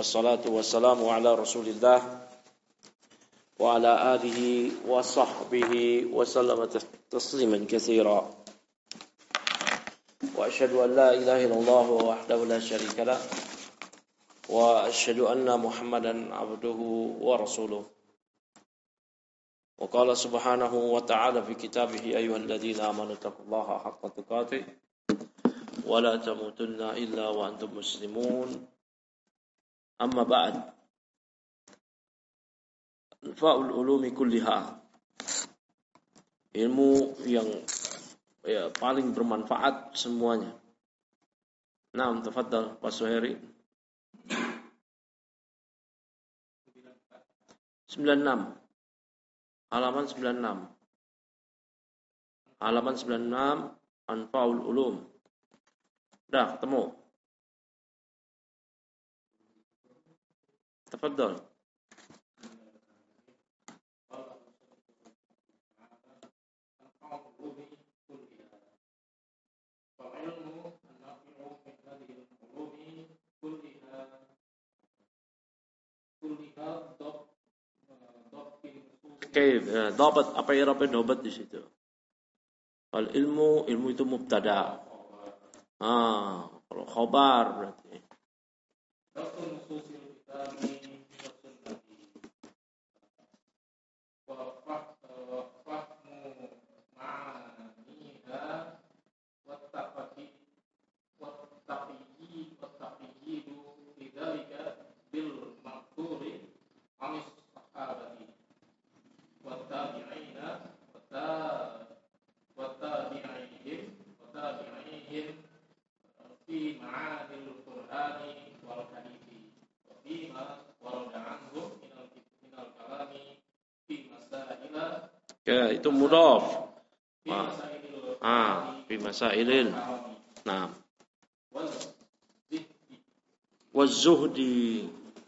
wassalatu wassalamu ala Rasulillah wa ala alihi wa sahbihi wa sallama tasliman katsira. Wa asyhadu an la ilaha illallah wahdahu la syarika lah wa asyhadu anna Muhammadan abduhu wa rasuluh. Wa qala subhanahu wa ta'ala fi kitabih ayyuhalladzina amanu taqullaha haqqa tuqatih wa la tamutunna illa wa antum muslimun. Amma ba'd. Fa'ul ulumi kulliha. Ilmu yang paling bermanfaat semuanya. Naam, tafadhal Pak Suhairi. 96. Halaman 96. Halaman 96 Anfa'ul ulum. Dah ketemu. Tafadhal. Oke, dapat apa i'rabnya dapat di situ? Al ilmu itu mubtada. Kalau khabar berarti. Ya, itu mudhaf. Fi masailil. Nah. Waz-zuhdi.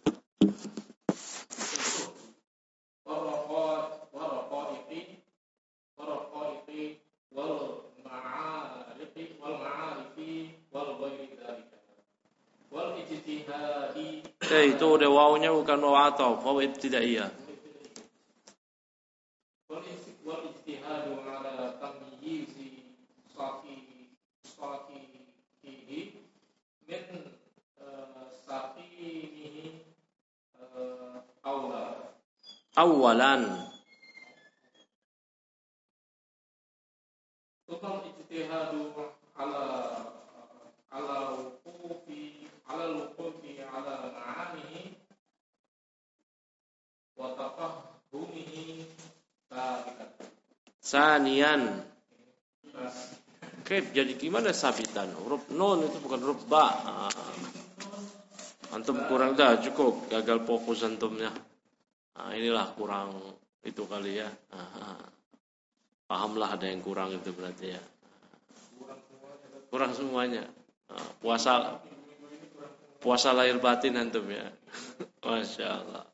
Itu udah wawunya bukan waw atau waw ibtidaiyah. Awalan. Sanian. Oke, jadi gimana sabitan? Huruf nun itu bukan huruf ba. Antum kurang dah, cukup gagal fokus antumnya. Inilah kurang itu kali ya. Pahamlah ada yang kurang itu berarti ya. Kurang semuanya. Puasa lahir batin antum ya. Masya Allah.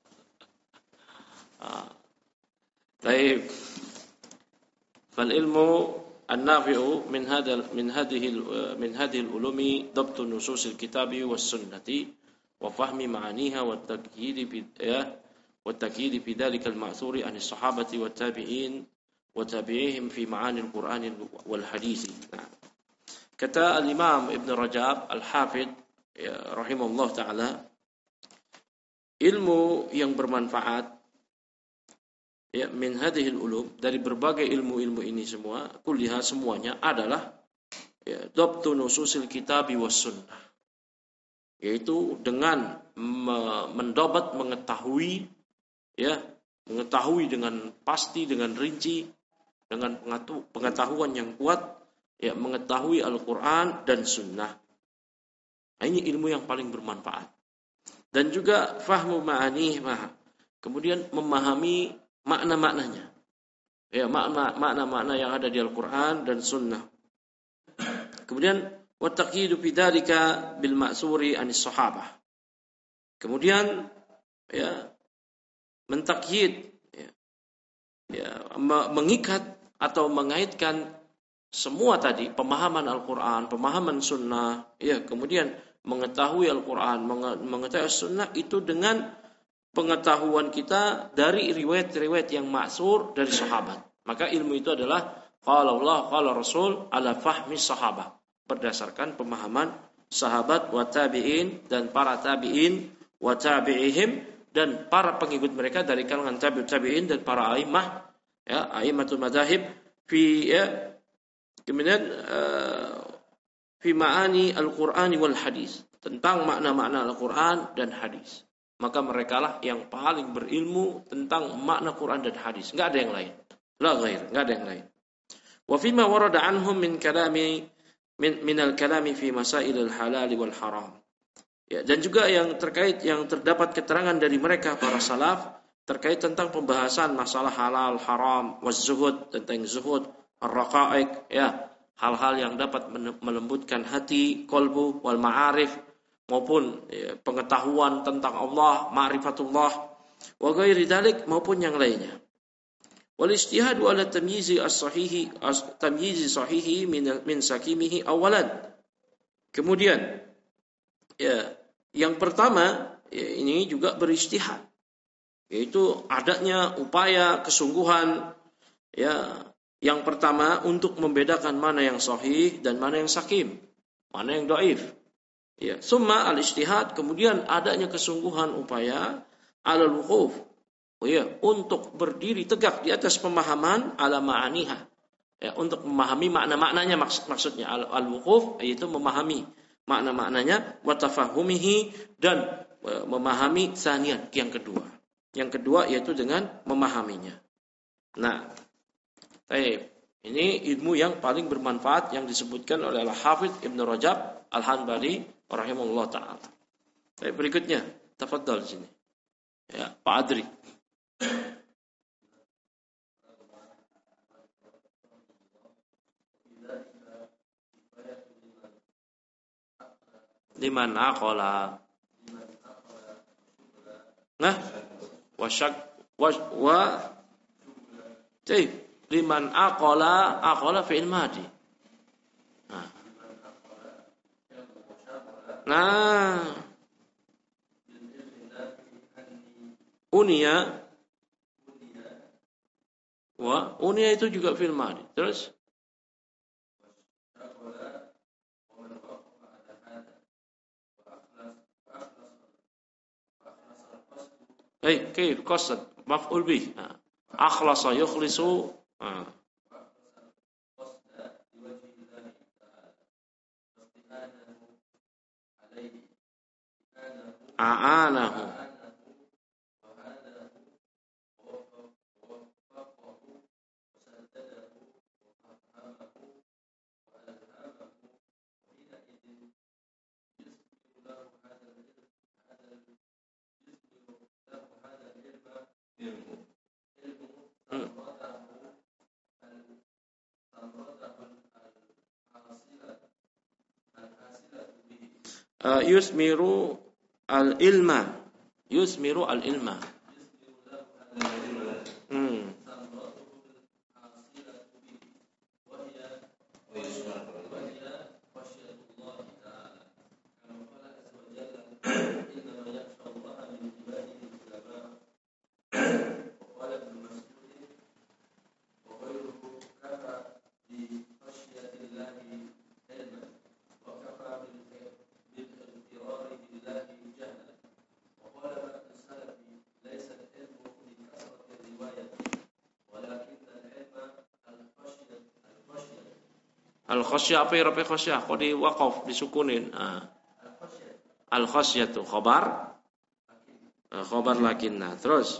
Baik. Fal ilmu an-nafi'u min hadhihi al-ulumi dhabtu nusus al-kitabi was sunnati wa fahmi ma'aniha wa at-takyid fi dhalika al-ma'thuri an as-sahabati wat tabi'in wa tabi'ihim fi ma'ani al-Qur'an wal hadith. Kata al-Imam Ibn Rajab al-Hafidh rahimahullah taala, ilmu yang bermanfaat min hadhil ulum, dari berbagai ilmu-ilmu ini semua, kulliha semuanya adalah dhabtu nususil kitabi was sunnah, yaitu dengan mendobat, mengetahui dengan pasti, dengan rinci, dengan pengetahuan yang kuat, mengetahui Al-Qur'an dan sunnah. Ini ilmu yang paling bermanfaat. Dan juga fahmu ma'anih, kemudian memahami makna-maknanya. Makna-makna yang ada di Al-Qur'an dan sunnah. Kemudian wa taqyidu bidzalika bil ma'suri anis sahabah. Kemudian mentakyid, mengikat atau mengaitkan semua tadi pemahaman Al-Qur'an, pemahaman sunnah, kemudian mengetahui Al-Quran, mengetahui Sunnah itu dengan pengetahuan kita dari riwayat-riwayat yang maksur dari sahabat. Maka ilmu itu adalah qala Allah, qala Rasul ala fahmi sahabat, berdasarkan pemahaman sahabat wa tabi'in dan para tabi'in wa tabi'ihim dan para pengikut mereka dari kalangan tabi'in dan para a'immah, ya, a'immatul madzhab fi, ya, kemudian fi ma'ani al-Qur'ani wal hadis, tentang makna-makna Al-Qur'an dan hadis. Maka merekalah yang paling berilmu tentang makna Quran dan hadis. Enggak ada yang lain. La ghair, enggak ada yang lain. Wa fima warada anhum min kalami min al-kalami fi masail al-halal wal haram. Ya, dan juga yang terkait, yang terdapat keterangan dari mereka para salaf terkait tentang pembahasan masalah halal, haram, waz-zuhud, tentang zuhud, ar-raqaiq, ya, hal-hal yang dapat melembutkan hati, qalbu, wal ma'arif, maupun, ya, pengetahuan tentang Allah, ma'rifatullah, wa ghairi dzalik, maupun yang lainnya. Wal ijtihadu ala tamyizi sahihi min sakimihi awalan. Kemudian, ya, yang pertama, ya, ini juga berijtihad, yaitu adanya upaya kesungguhan, ya, yang pertama untuk membedakan mana yang sahih dan mana yang sakim, mana yang dhaif. Ya, summa al-ijtihad, kemudian adanya kesungguhan upaya alal wuquf, ya, untuk berdiri tegak di atas pemahaman ala ma'aniha, ya, untuk memahami makna-maknanya, maksudnya al-wuquf yaitu memahami makna-maknanya, wa tafahumihi, dan memahami tsaniyan, yang kedua. Yang kedua yaitu dengan memahaminya. Nah, ini ilmu yang paling bermanfaat yang disebutkan oleh Al-Hafidz Ibnu Rajab Al-Hanbali rahimahullah ta'ala. Berikutnya, tafadhal sini. Ya, Pak Adri. Liman aqala. Nah, liman aqala fi'il madi. Nah, unia itu juga fi'il madi. Terus kayf qasad maf'ul bih. Akhlasa yukhlisu. A'anahu. Yusmiru al-ilma. Yusmiru al-ilma. Al-khasyah, apa ya, khasyah? Kok di waqaf, disukunin? Al-khasyah itu khabar lakinna. Terus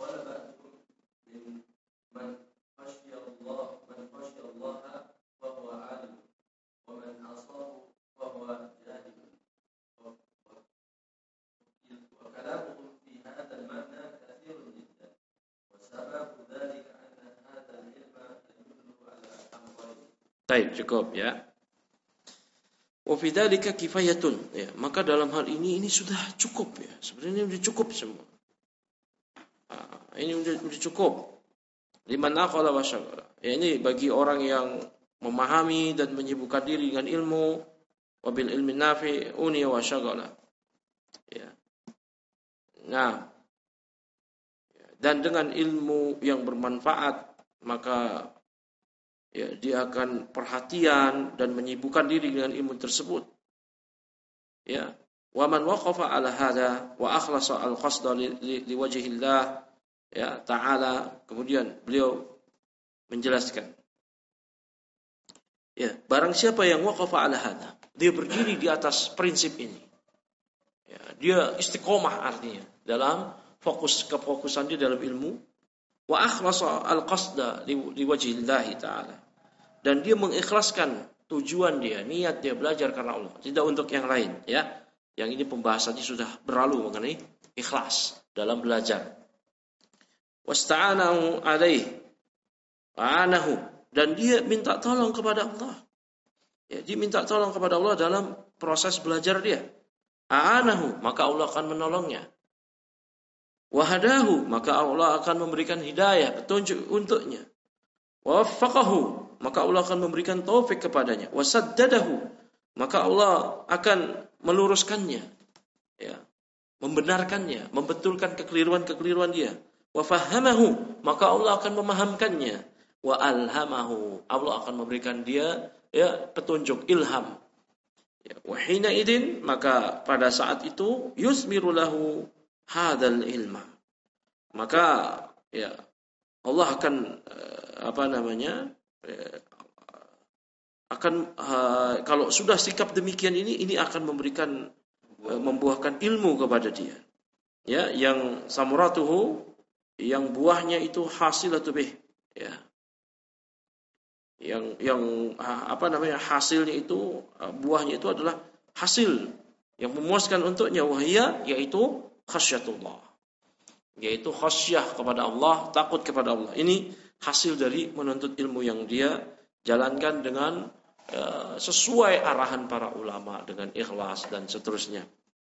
cukup, ya. Wa fi dzalika kifayatun, ya. Maka dalam hal ini sudah cukup, ya. Sebenarnya sudah cukup semua. Ini sudah cukup. Liman aqala wa syaghala. Ya, ini bagi orang yang memahami dan menyibukkan diri dengan ilmu, wa bil ilmi nafi uniya wa syaghala. Ya. Nah, dan dengan ilmu yang bermanfaat maka ya, dia akan perhatian dan menyibukkan diri dengan ilmu tersebut. Ya, wa man waqafa ala hada wa akhlasa al-qasda li wajhillah ya ta'ala. Kemudian beliau menjelaskan, ya, barang siapa yang waqafa ala hada, dia berdiri di atas prinsip ini. Ya, dia istiqomah artinya dalam kefokusan dia dalam ilmu, wa akhlasa al-qasda li wajhillah ta'ala. Dan dia mengikhlaskan tujuan dia, niat dia belajar karena Allah, tidak untuk yang lain, ya. Yang ini pembahasannya sudah berlalu mengenai ikhlas dalam belajar. Wasta'anahu alaih, anahu, dan dia minta tolong kepada Allah. Ya, dia minta tolong kepada Allah dalam proses belajar dia. Anahu, maka Allah akan menolongnya. Wahadahu, maka Allah akan memberikan hidayah, petunjuk untuknya. Waffaqahu, maka Allah akan memberikan taufik kepadanya. Wasaddadahu, maka Allah akan meluruskannya, ya, membenarkannya, membetulkan kekeliruan-kekeliruan dia. Wafahamahu, maka Allah akan memahamkannya. Wa alhamahu, Allah akan memberikan dia, ya, petunjuk, ilham. Ya, wahina idin, maka pada saat itu yusmiru lahu hadzal ilma, maka ya Allah akan kalau sudah sikap demikian ini akan memberikan membuahkan ilmu kepada dia, ya, yang samuratuhu, yang buahnya itu hasilatu bih, ya, yang hasilnya itu, buahnya itu adalah hasil yang memuaskan untuknya, wahia, yaitu khasyatullah, yaitu khasyah kepada Allah, takut kepada Allah. Ini hasil dari menuntut ilmu yang dia jalankan dengan sesuai arahan para ulama, dengan ikhlas dan seterusnya.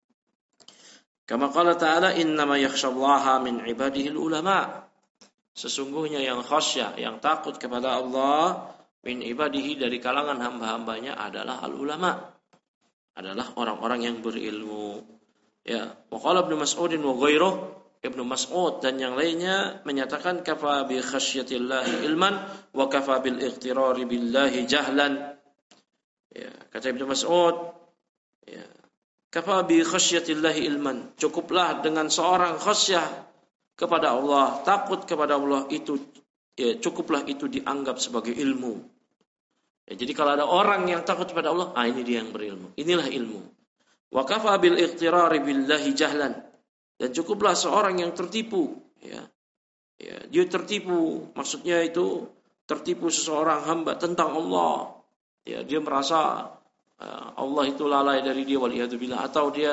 Kama qala ta'ala, innama yakhshallaha min ibadihi ulama. Sesungguhnya yang khasyah, yang takut kepada Allah, min ibadihi, dari kalangan hamba-hambanya adalah al-ulama, adalah orang-orang yang berilmu. Ya, waqala Ibnu Mas'udin wa ghairuh, Ibnu Mas'ud dan yang lainnya menyatakan kafa bi khasyatillahi ilman wa kafa bil ightirari billahi jahlan. Ya, kata Ibnu Mas'ud, ya, kafa bi khasyatillahi ilman, cukuplah dengan seorang khasyah kepada Allah, takut kepada Allah itu, ya, cukuplah itu dianggap sebagai ilmu. Ya, jadi kalau ada orang yang takut kepada Allah, ini dia yang berilmu. Inilah ilmu. Wa kafa bil ightirari billahi jahlan, dan cukuplah seorang yang tertipu, ya. Ya, dia tertipu, maksudnya itu tertipu seseorang hamba tentang Allah. Ya, dia merasa Allah itu lalai dari dia, waliyadzubillah, atau dia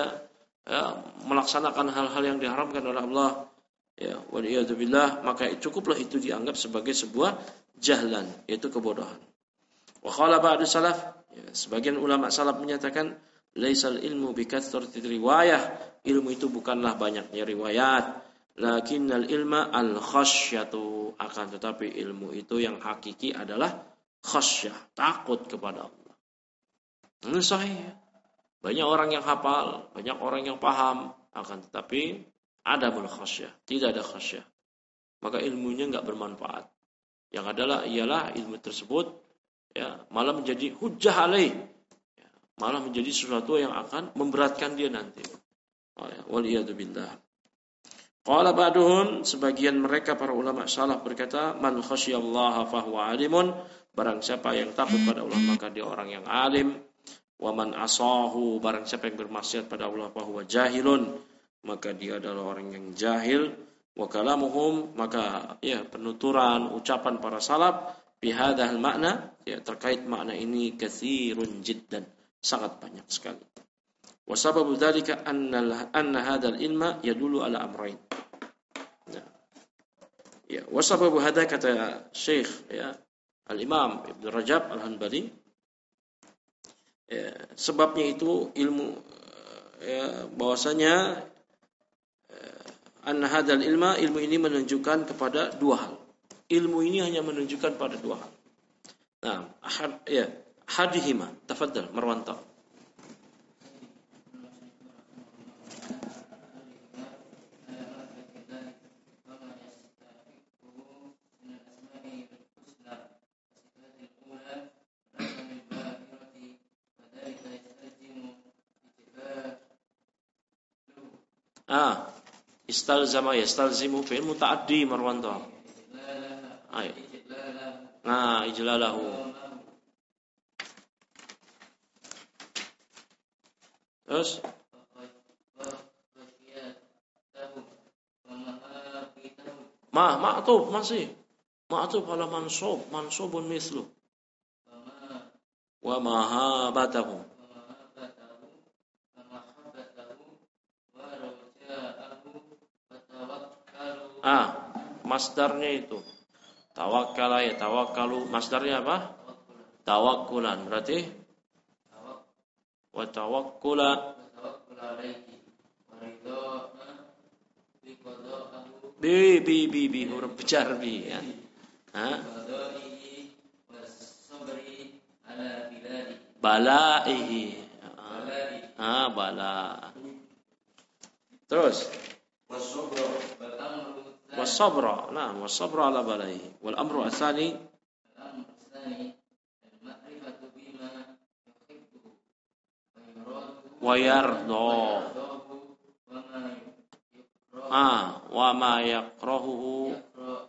melaksanakan hal-hal yang diharamkan oleh Allah, ya, waliyadzubillah, maka cukuplah itu dianggap sebagai sebuah jahlan, yaitu kebodohan. Wa qala ba'du salaf, ya, sebagian ulama salaf menyatakan, laisal ilmu bikathrati riwayah, ilmu itu bukanlah banyaknya riwayat, lakinnal ilma al khasyatu, akan tetapi ilmu itu yang hakiki adalah khasyah, takut kepada Allah. Ini sahih. Banyak orang yang hafal, banyak orang yang paham, akan tetapi adamul khasyah, tidak ada khasyah, maka ilmunya enggak bermanfaat. Yang ialah ilmu tersebut, ya, malah menjadi hujjah alaih, malah menjadi sesuatu yang akan memberatkan dia nanti. Waliyadzubillah. Qala ba'duhum, sebagian mereka para ulama salaf berkata, man khasyiyallaha fahuwa alimun, barang siapa yang takut pada Allah maka dia orang yang alim. Wa man asahu, barang siapa yang bermaksiat pada Allah fahuwa jahilun, maka dia adalah orang yang jahil. Wa kalamuhum, maka ya penuturan ucapan para salaf fi hadzal makna, ya, terkait makna ini katsirun jiddan, sangat banyak sekali. Wa sababu dzalika anna hadzal ilma yadullu ala amrayn. Ya, wa sababu hadza, kata Syekh, ya, Al-Imam Ibnu Rajab Al-Hanbali, ya, sebabnya itu ilmu, ya, bahwasanya anna hadzal ilma, ilmu ini menunjukkan kepada dua hal. Ilmu ini hanya menunjukkan pada dua hal. Nah, hadihima, tafaddal Marwanto. Istalzama yastalzimu fi'il muta'addi Marwanto. Ayo. Ijlalahu. Terus ma'tuf masih. Ma'tuf ala mansubun mislu. Wa mahabatahu. Masdarnya itu tawakkala ya tawakkalu, masdarnya apa? Tawakkulan, berarti wa tawakkula bi huruf jar bi ya. Balaihi. Bala. Terus wasabra. Wasabra ala balaihi. Wal amru asani wa yarda. Wa ma yakrahuhu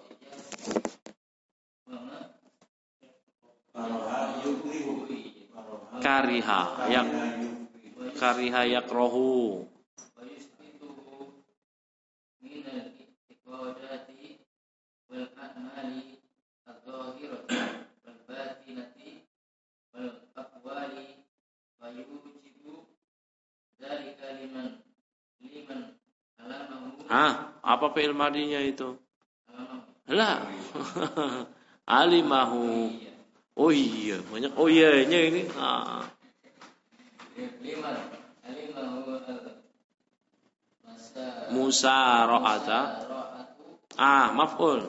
kariha yakrahu. Apa fi'il madinya itu? Lah. Alimahu. Oh iya, banyak oh iya-nya ini. Musara'ata. Maf'ul.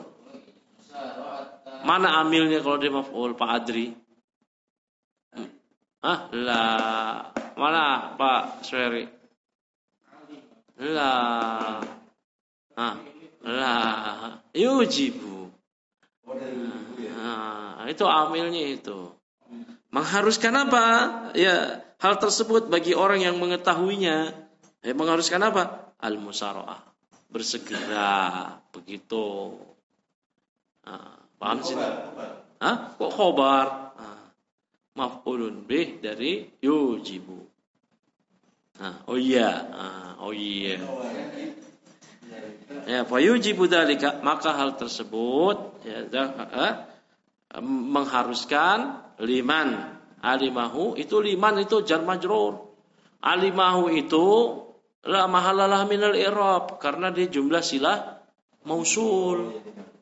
Mana amilnya kalau dia maf'ul, Pak Adri? Lah. Mana Pak Sueri? Lah. Lah. Yujibu. Itu amilnya itu. Mengharuskan apa? Ya, hal tersebut bagi orang yang mengetahuinya. Mengharuskan apa? Al-musara'ah. Bersegera. Begitu. Paham sih? Kok khobar? Maf'ulun bih dari yujibu. Oh iya. Ya, fa yujibu dzalika, maka hal tersebut mengharuskan liman alimahu, itu liman itu jar majrur. Alimahu itu la mahallalah minal i'rab karena dia jumlah silah mausul.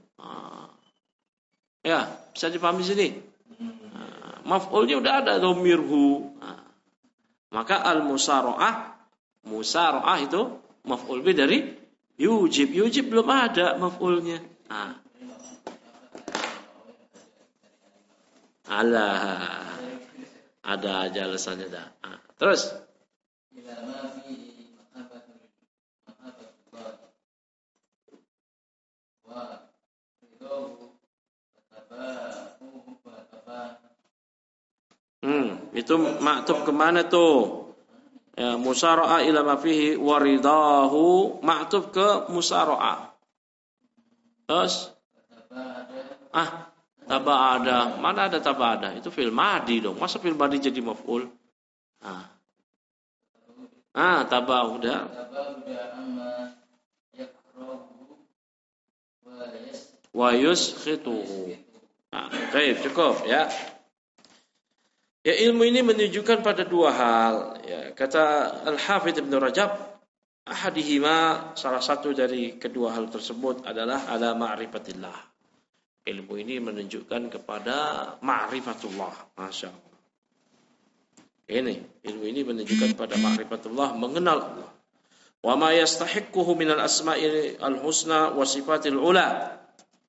Ya, bisa dipahami sini. Maf'ulnya udah ada dhamirhu. Maka musara'ah itu maf'ul bi dari yujib belum ada maf'ulnya. Ada aja alasannya dah. Terus itu maktub kemana tuh? Ya, musara'ah ila ma fihi waridahu, maktub ke musara'ah. Terus taba'ada. Mana ada taba'ada? Itu fi'il madi dong. Masa fi'il madi jadi maf'ul? Taba'uda. Wa yuskhituhu. Baik, cukup ya. Ya, ilmu ini menunjukkan pada dua hal. Ya, kata Al-Hafidz Ibnu Rajab, ahadihima, salah satu dari kedua hal tersebut adalah ala ma'rifatillah. Ilmu ini menunjukkan kepada ma'rifatullah. Masya Allah. Ilmu ini menunjukkan pada ma'rifatullah, mengenal Allah. Wa ma yastahiqquhu minal asma'i al-husna wa sifatil ula.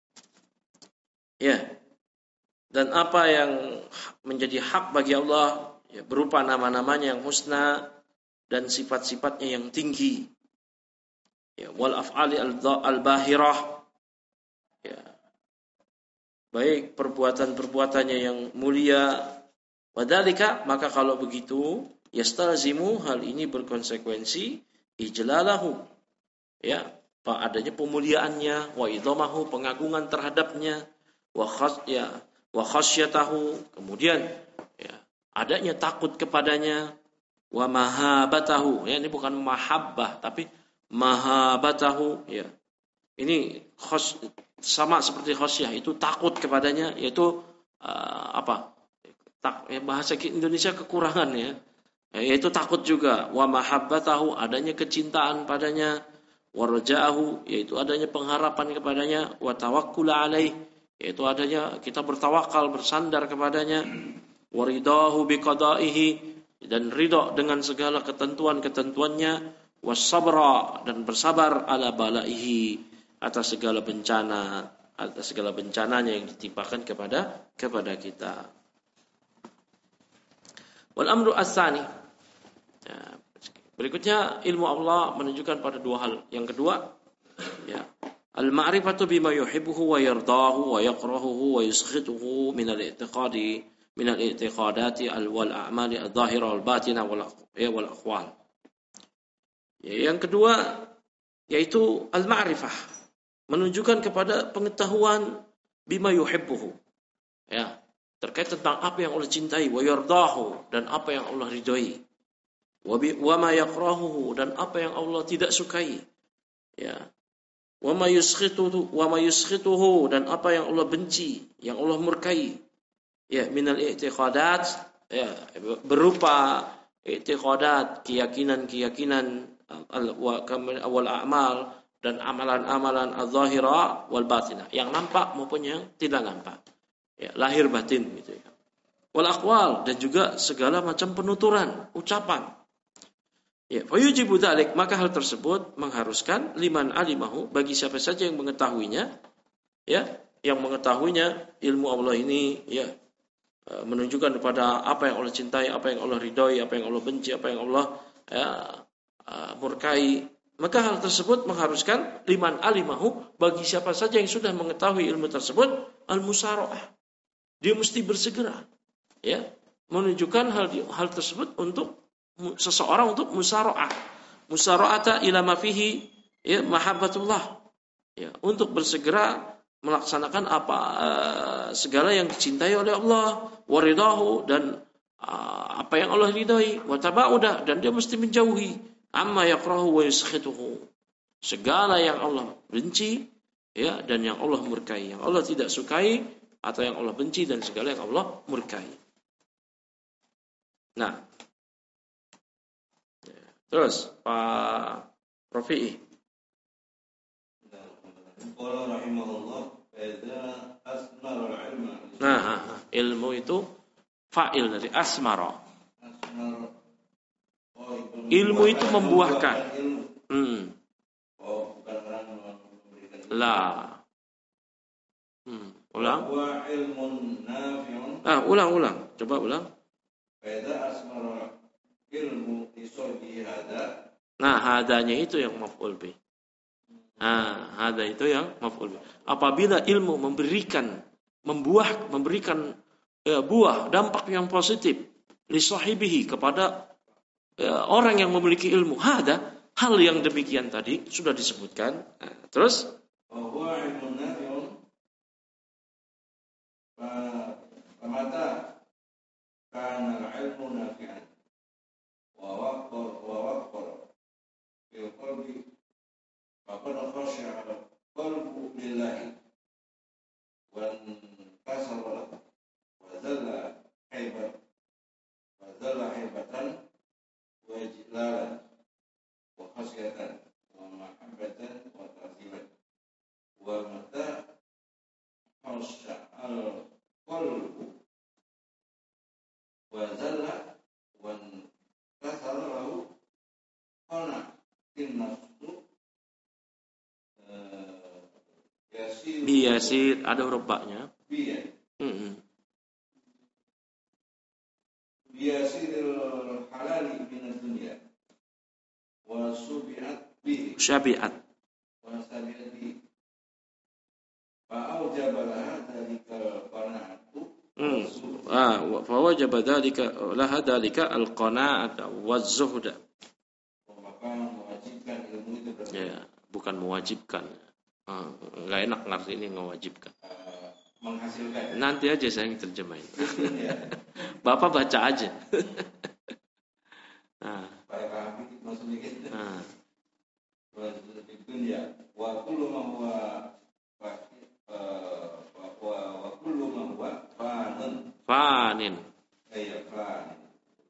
Ya. Dan apa yang menjadi hak bagi Allah, ya, berupa nama-namanya yang husna dan sifat-sifatnya yang tinggi. Ya, wal af'ali al-bahirah. Ya. Baik perbuatan-perbuatannya yang mulia. Wadhalika, maka kalau begitu, yastalzimu, hal ini berkonsekuensi ijlalahu, ya, adanya pemuliaannya, wa idhamahu, pengagungan terhadapnya, wa khasyatahu, kemudian ya, adanya takut kepadanya, wa mahabatahu, ya, ini bukan mahabbah tapi mahabatahu, ya. Ini sama seperti khasyah, itu takut kepadanya, yaitu bahasa Indonesia kekurangan, ya. Yaitu takut juga, wa mahabbatahu, adanya kecintaan padanya, wa raja'ahu, yaitu adanya pengharapan kepadanya, wa tawakkul alaih, yaitu adanya kita bertawakal, bersandar kepadanya, wa ridahu biqada'ihi, dan ridha dengan segala ketentuan-ketentuannya, was sabra, dan bersabar ala balaihi, atas segala bencananya yang ditimpakan kepada kita. Wal amru as-tsani, ya, berikutnya ilmu Allah menunjukkan pada dua hal. Yang kedua, ya, al-ma'rifatu bima yuhibbuhu wa yardahu wa yakrahuhu wa yuskhituhu min al-i'tiqadati wal a'mali adh-dhahira wal batina wal aqwal. Ya, yang kedua yaitu al-ma'rifah, menunjukkan kepada pengetahuan bima yuhibbuhu, ya, terkait tentang apa yang Allah cintai, wa yardahu, dan apa yang Allah ridhoi, wa ma yakrahuhu, dan apa yang Allah tidak sukai, ya, wa ma yuskhituhu, dan apa yang Allah benci, yang Allah murkai, ya, minal i'tiqadat, ya, berupa i'tiqadat, keyakinan wal a'mal, dan amalan-amalan adh-dhahira wal batinah, yang nampak maupun yang tidak nampak, ya, lahir batin gitu, ya. Wal aqwal, dan juga segala macam penuturan, ucapan. Ya, fayujibu dzalik, maka hal tersebut mengharuskan liman alimahu, bagi siapa saja yang mengetahuinya, ya, yang mengetahuinya ilmu Allah ini, ya, menunjukkan kepada apa yang Allah cintai, apa yang Allah ridhoi, apa yang Allah benci, apa yang Allah, ya, murkai. Maka hal tersebut mengharuskan liman alimahu, bagi siapa saja yang sudah mengetahui ilmu tersebut, al-musara'ah, dia mesti bersegera, ya, menunjukkan hal tersebut untuk seseorang, untuk musara'ata ila ma fihi, ya, mahabbatullah, ya, untuk bersegera melaksanakan segala yang dicintai oleh Allah, waridahu, dan apa yang Allah ridhai, wa tabauda, dan dia mesti menjauhi amma yakrahu wa yuskhituhu, segala yang Allah benci, ya, dan yang Allah murkai, yang Allah tidak sukai atau yang Allah benci, dan segala yang Allah murkai. Nah, terus Pak Rafi'i. Nah, ilmu itu fa'il dari asmara. Ilmu itu membuahkan. Lah. Ulang. Ulang. Coba ulang. Nah, hadanya itu yang maf'ul bih. Hada itu yang maf'ul bih. Apabila ilmu memberikan buah, dampak yang positif li sahibihi, kepada orang yang memiliki ilmu, hada, hal yang demikian tadi sudah disebutkan. Terus kana al-ilmu nafi'an wa waqar fil qalbi faqad khashi'a qalbu lillahi wa kasara wa zalla haibatan wa ijlalan wa khasyatan wa mahabbatan wa ta'ziman wa mata khashi'a qalbu wa zalla wa kasara lahu qana in nafsu yasir, ada huruf ba-nya. Biyasiril halali minad dunya wa syabi'at bihi fa aujaba laha dzalika qana'atu fa wajaba dzalika laha dzalika al-qana'ata waz-zuhda. Maka mewajibkan ilmu itu bukan mewajibkan. Nggak enak ngerti ini mewajibkan. Menghasilkan. Nanti aja saya yang terjemahin. Bapak baca aja. Supaya paham dikit maksudnya gitu. Nah. Wa kullu ma huwa fanin. Iya, fanin.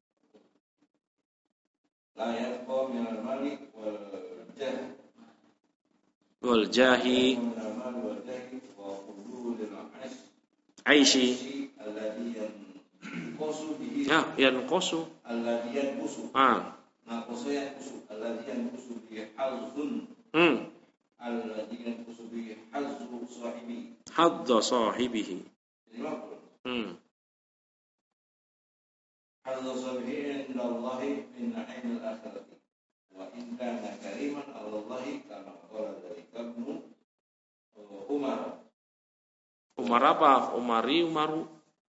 La yabqa min al-malik wal jahi aishi alladhi yanqusu naqasa yanqusu alladhi yanqusu bi halzun alladhi yanqusu bi hadza sahibihi hadza sahibihi inda Allahi min na'im al-akhirati wa in kana kariman ala Allahi kama qala dzalika ibnu Umar apa? Umaru.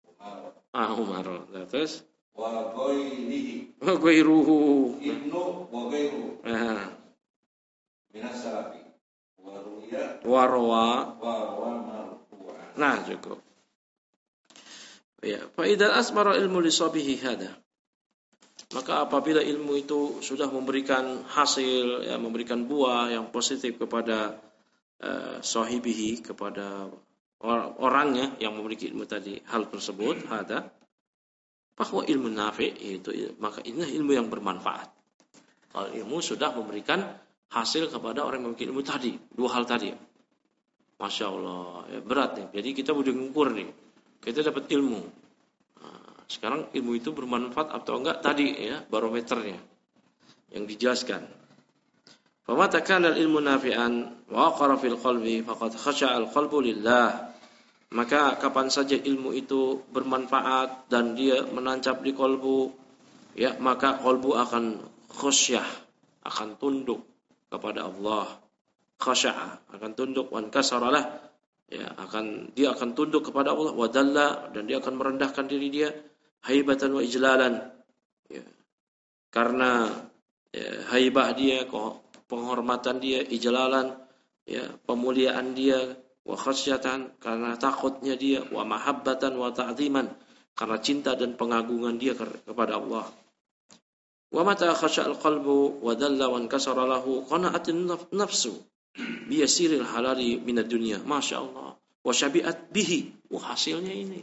Umar. Terus wa ghairihi. Ghairuhu. Ibnu wa ghairuhu. Minas salafi. Wa ruya. Wa rawa marfu'an. Nah, cukup. Ya, fa idza asmara ilmu li sabihi hada. Maka apabila ilmu itu sudah memberikan hasil, ya, memberikan buah yang positif kepada sahibihi, kepada orangnya yang memiliki ilmu tadi, hal tersebut ada bahwa ilmu nafi itu, maka ini ilmu yang bermanfaat. Kalau ilmu sudah memberikan hasil kepada orang yang memiliki ilmu tadi, dua hal tadi, Masya Allah, ya, berat nih. Jadi kita udah ngukur nih, kita dapat ilmu. Nah, sekarang ilmu itu bermanfaat atau enggak tadi, ya, barometernya yang dijelaskan. Famata kana al-ilmu nafi'an wa aqara fil qalbi faqad khasha'a al-qalbu lillah. Maka kapan saja ilmu itu bermanfaat dan dia menancap di kalbu, ya, maka kalbu akan khusyah, akan tunduk kepada Allah. Khasya'a, akan tunduk, wan kasaralah, ya, dia akan tunduk kepada Allah, wa dalla, dan dia akan merendahkan diri dia, haibatan wa ijlalan, ya, karena, ya, haibah dia, penghormatan dia, ijlalan, ya, pemuliaan dia, wa khasyatan, karena takutnya dia, wa mahabbatan wa ta'ziman, karena cinta dan pengagungan dia kepada Allah. Wa mata khasha'al qalbu wa dalla wa inkasara lahu qana'atin nafsu bi yasiril halali minad dunya, masyaallah, wa syabi'at bihi, hasilnya ini.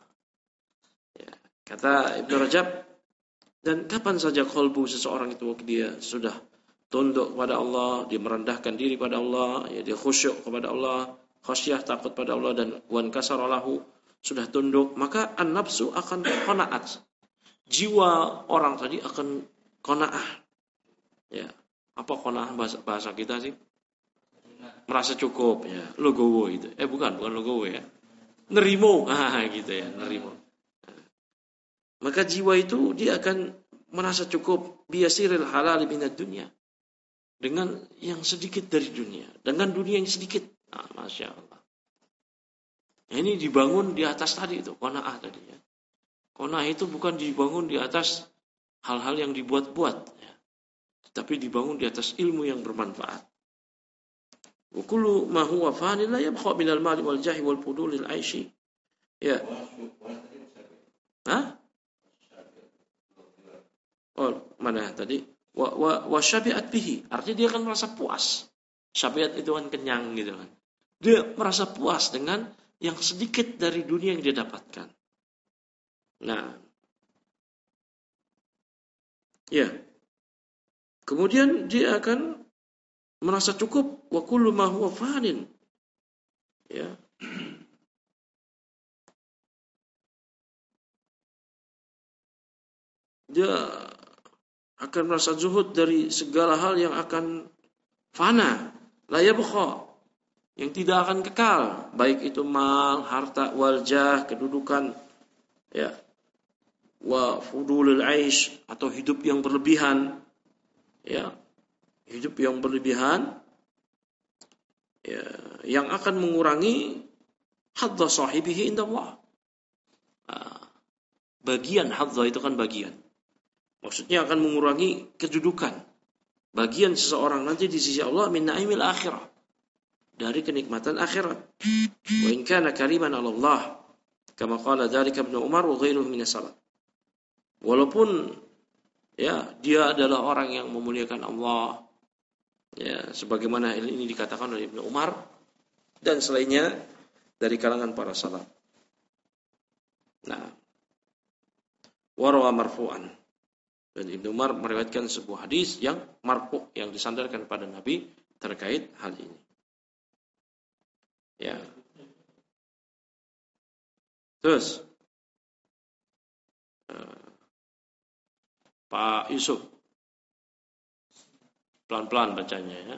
Ya, kata Ibnu Rajab, dan kapan saja kalbu seseorang itu dia sudah tunduk kepada Allah, dia merendahkan diri pada Allah, ya, dia khusyuk kepada Allah, khasyah, takut pada Allah, dan wan kasara lahu, sudah tunduk, maka an-nafsu akan qanaat. Jiwa orang tadi akan qanaah. Ya, apa qanaah bahasa kita sih? Merasa cukup, ya. Logowo itu. Bukan logowo, ya. Nerimo, gitu ya, nerimo. Maka jiwa itu dia akan merasa cukup biasiril halal minad dunya, dengan yang sedikit dari dunia, dengan dunia yang sedikit. Masya Allah. Ini dibangun di atas tadi itu, qanaah tadi, ya. Qanaah itu bukan dibangun di atas hal-hal yang dibuat-buat, ya, tapi dibangun di atas ilmu yang bermanfaat. Wa kullu ma huwa fani la yabqa minal mali wal jahi wal fudulil aishi. Ya. Oh, mana tadi? Wa syabi'at bihi, artinya dia akan merasa puas. Syabi'at itu kan kenyang gitu kan. Dia merasa puas dengan yang sedikit dari dunia yang dia dapatkan. Nah, ya. Kemudian dia akan merasa cukup, wa kullu ma huwa fanin. Ya. Dia akan merasa zuhud dari segala hal yang akan fana, la yabqa, yang tidak akan kekal, baik itu mal, harta, waljah, kedudukan, ya, wa fudulul aish, atau hidup yang berlebihan, ya, hidup yang berlebihan, ya, yang akan mengurangi hadza sahibihi indallah. Bagian hadza itu kan bagian, maksudnya akan mengurangi kedudukan bagian seseorang nanti di sisi Allah min na'imil akhirah, dari kenikmatan akhirat. Wa in kana kariman 'ala Allah kama qala dzalika Ibnu Umar wa ghairuhu min as-salaf. Walaupun ya dia adalah orang yang memuliakan Allah, ya sebagaimana ini dikatakan oleh Ibnu Umar dan selainnya dari kalangan para salaf. Nah, warawa marfu'an, dan Ibnu Umar meriwayatkan sebuah hadis yang marfu', yang disandarkan pada Nabi terkait hal ini. Ya. Terus Pak Yusuf, pelan-pelan bacanya ya.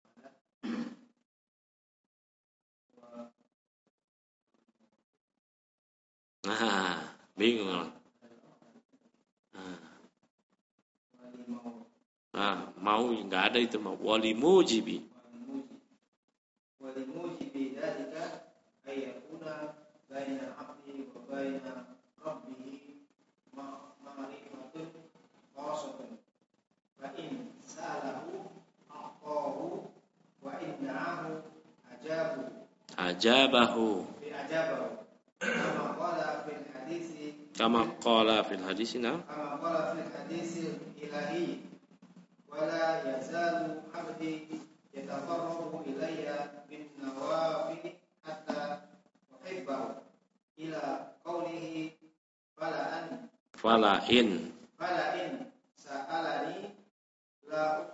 Nah, bingung. Nah, mau nggak ada itu mau walimujibi. Walimujibi dzalika ayyakuna baina 'abdi wa baina rabbih ma'rifatun khashatun. Fa in sa'alahu aqahu wa in da'ahu ajabahu. Kama qala fil hadisi ilahi wala yazalu 'abdi yatafarragu ilayya bin nawafil hatta uhibbahu ila qawlihi fala in sa'alani la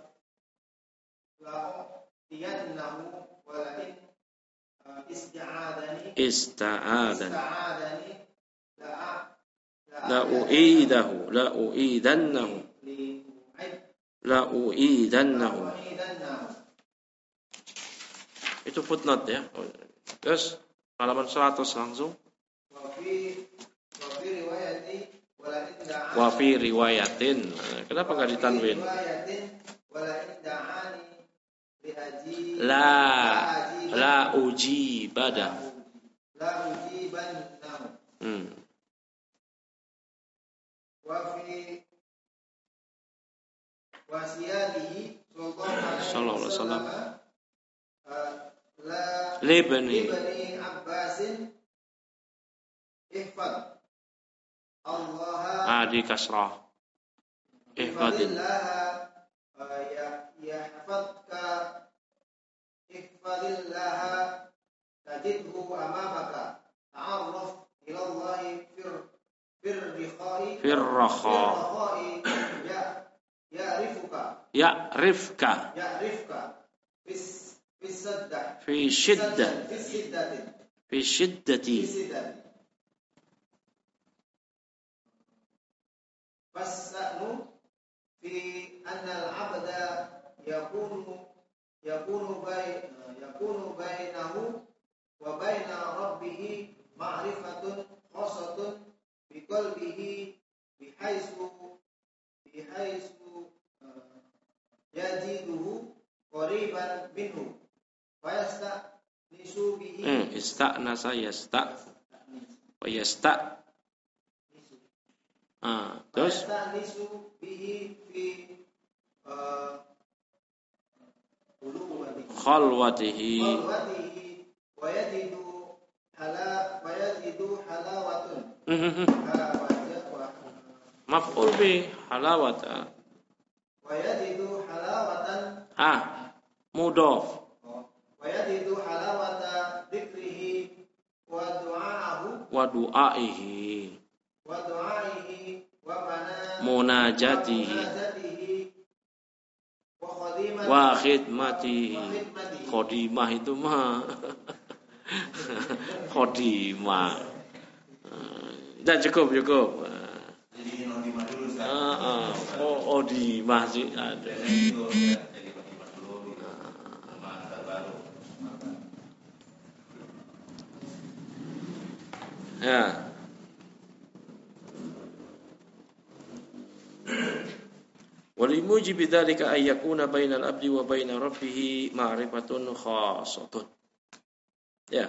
tiyannahu wala in ista'adani la u'idannahu. Itu footnote ya. Terus halaman 100 langsung. Wa fi riwayatin. Kenapa enggak ditanwin? La ujibadahu. Wasiyadihi sallallahu alaihi wasallam libni Abbasin ihfad Allah di kasrah ihfadillah yahfadka ihfadillah tajidhu amamaka ta'arraf ila Allah firrakhai Ya'rifka fi shiddati fasanu fi anna al-'abda yakunu bainahu wa baina rabbih ma'rifatun khasatun bi qalbihi bihaisu yajiduhu qariban minhu wa yasta'nisu bihi ista'nasa wa terus yasta'nisu bihi fi khalwatihi wa yajidu halawatun maf'ul bi halawata wa yajidu halawatan mudhaf wa yajidu halawata dzikrihi wa du'aihi wa munajatihi wa khidmatihi. Khodimah itu mah khodimah. Dan cukup. Jadi nodimah dulu Ustaz. Odimah sih ada. Jadi nodimah dulu sama baru. Ya. Walimujibi dzalika ay yakuna bainal abdi wa baina rabbih ma'rifatun khassatun. Ya.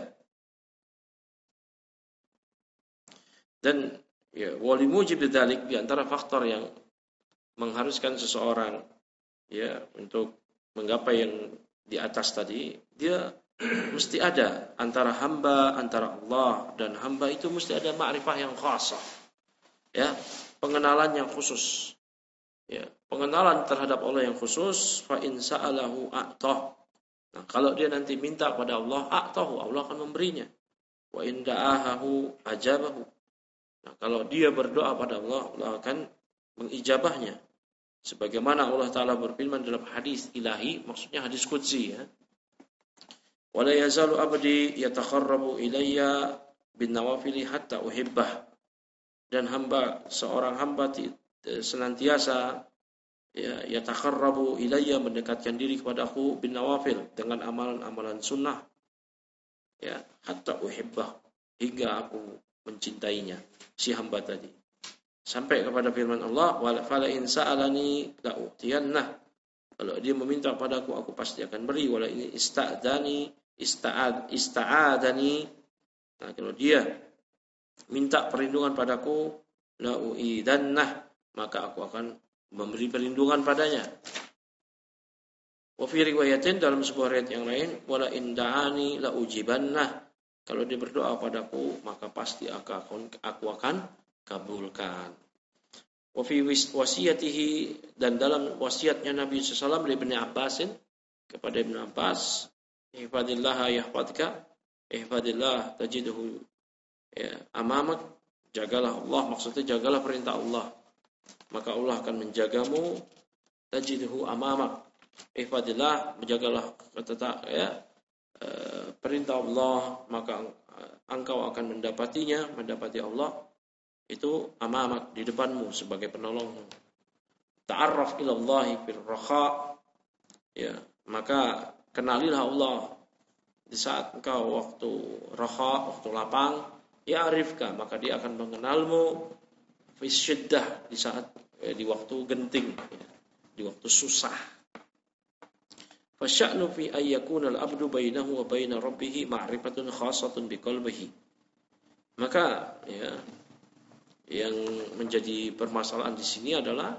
Dan ya, walimujibi dzalik di antara faktor yang mengharuskan seseorang ya untuk menggapai yang di atas tadi, dia mesti ada antara Allah dan hamba itu mesti ada ma'rifah yang khasah. Ya, pengenalan yang khusus. Ya, pengenalan terhadap Allah yang khusus, fa in sa'alahu a'tah. Nah, kalau dia nanti minta pada Allah, a'tahu, Allah akan memberinya. Wa in da'ahahu ajabahu. Nah, kalau dia berdoa pada Allah, Allah akan mengijabahnya. Sebagaimana Allah Ta'ala berfirman dalam hadis ilahi, maksudnya hadis qudsi ya. Wa la yazalu abdi yatakharrabu ilayya bin nawafili hatta uhibbah. Dan seorang hamba senantiasa ya yatakharrabu ilayya mendekatkan diri kepadaku bin nawafil dengan amalan-amalan sunnah ya hatta uhibbah hingga aku mencintainya si hamba tadi sampai kepada firman Allah wala fala in sa'alani la u'tiyannah kalau dia meminta padaku aku pasti akan beri wala ini ista'adani nah kalau dia minta perlindungan padaku la u'idannah maka aku akan memberi perlindungan padanya. Wa fi riwayatin dalam sebuah riwayat yang lain, wala in da'ani la ujibannah. Kalau dia berdoa padaku, maka pasti aku akan kabulkan. Wa fi wasiyatihi dan dalam wasiatnya Nabi sallallahu alaihi wasallam Ibnu Abbasin kepada Ibnu Abbas, ihfadillah yahfadka, ihfadillah tajidhu ya, amamak, jagalah Allah, maksudnya jagalah perintah Allah. Maka Allah akan menjagamu tajidhu amamak ihfadillah menjagalah perintah Allah maka engkau akan mendapati Allah itu amamak di depanmu sebagai penolongmu ta'arraf ilallahi fil rakha ya maka kenalilah Allah di saat engkau waktu rakha waktu lapang ya arifka maka dia akan mengenalmu fi syiddah di saat di waktu genting di waktu susah fasya'nu fi ayyakuna al-'abdu bainahu wa baina rabbih ma'rifatun khassatun biqalbihi maka ya yang menjadi permasalahan di sini adalah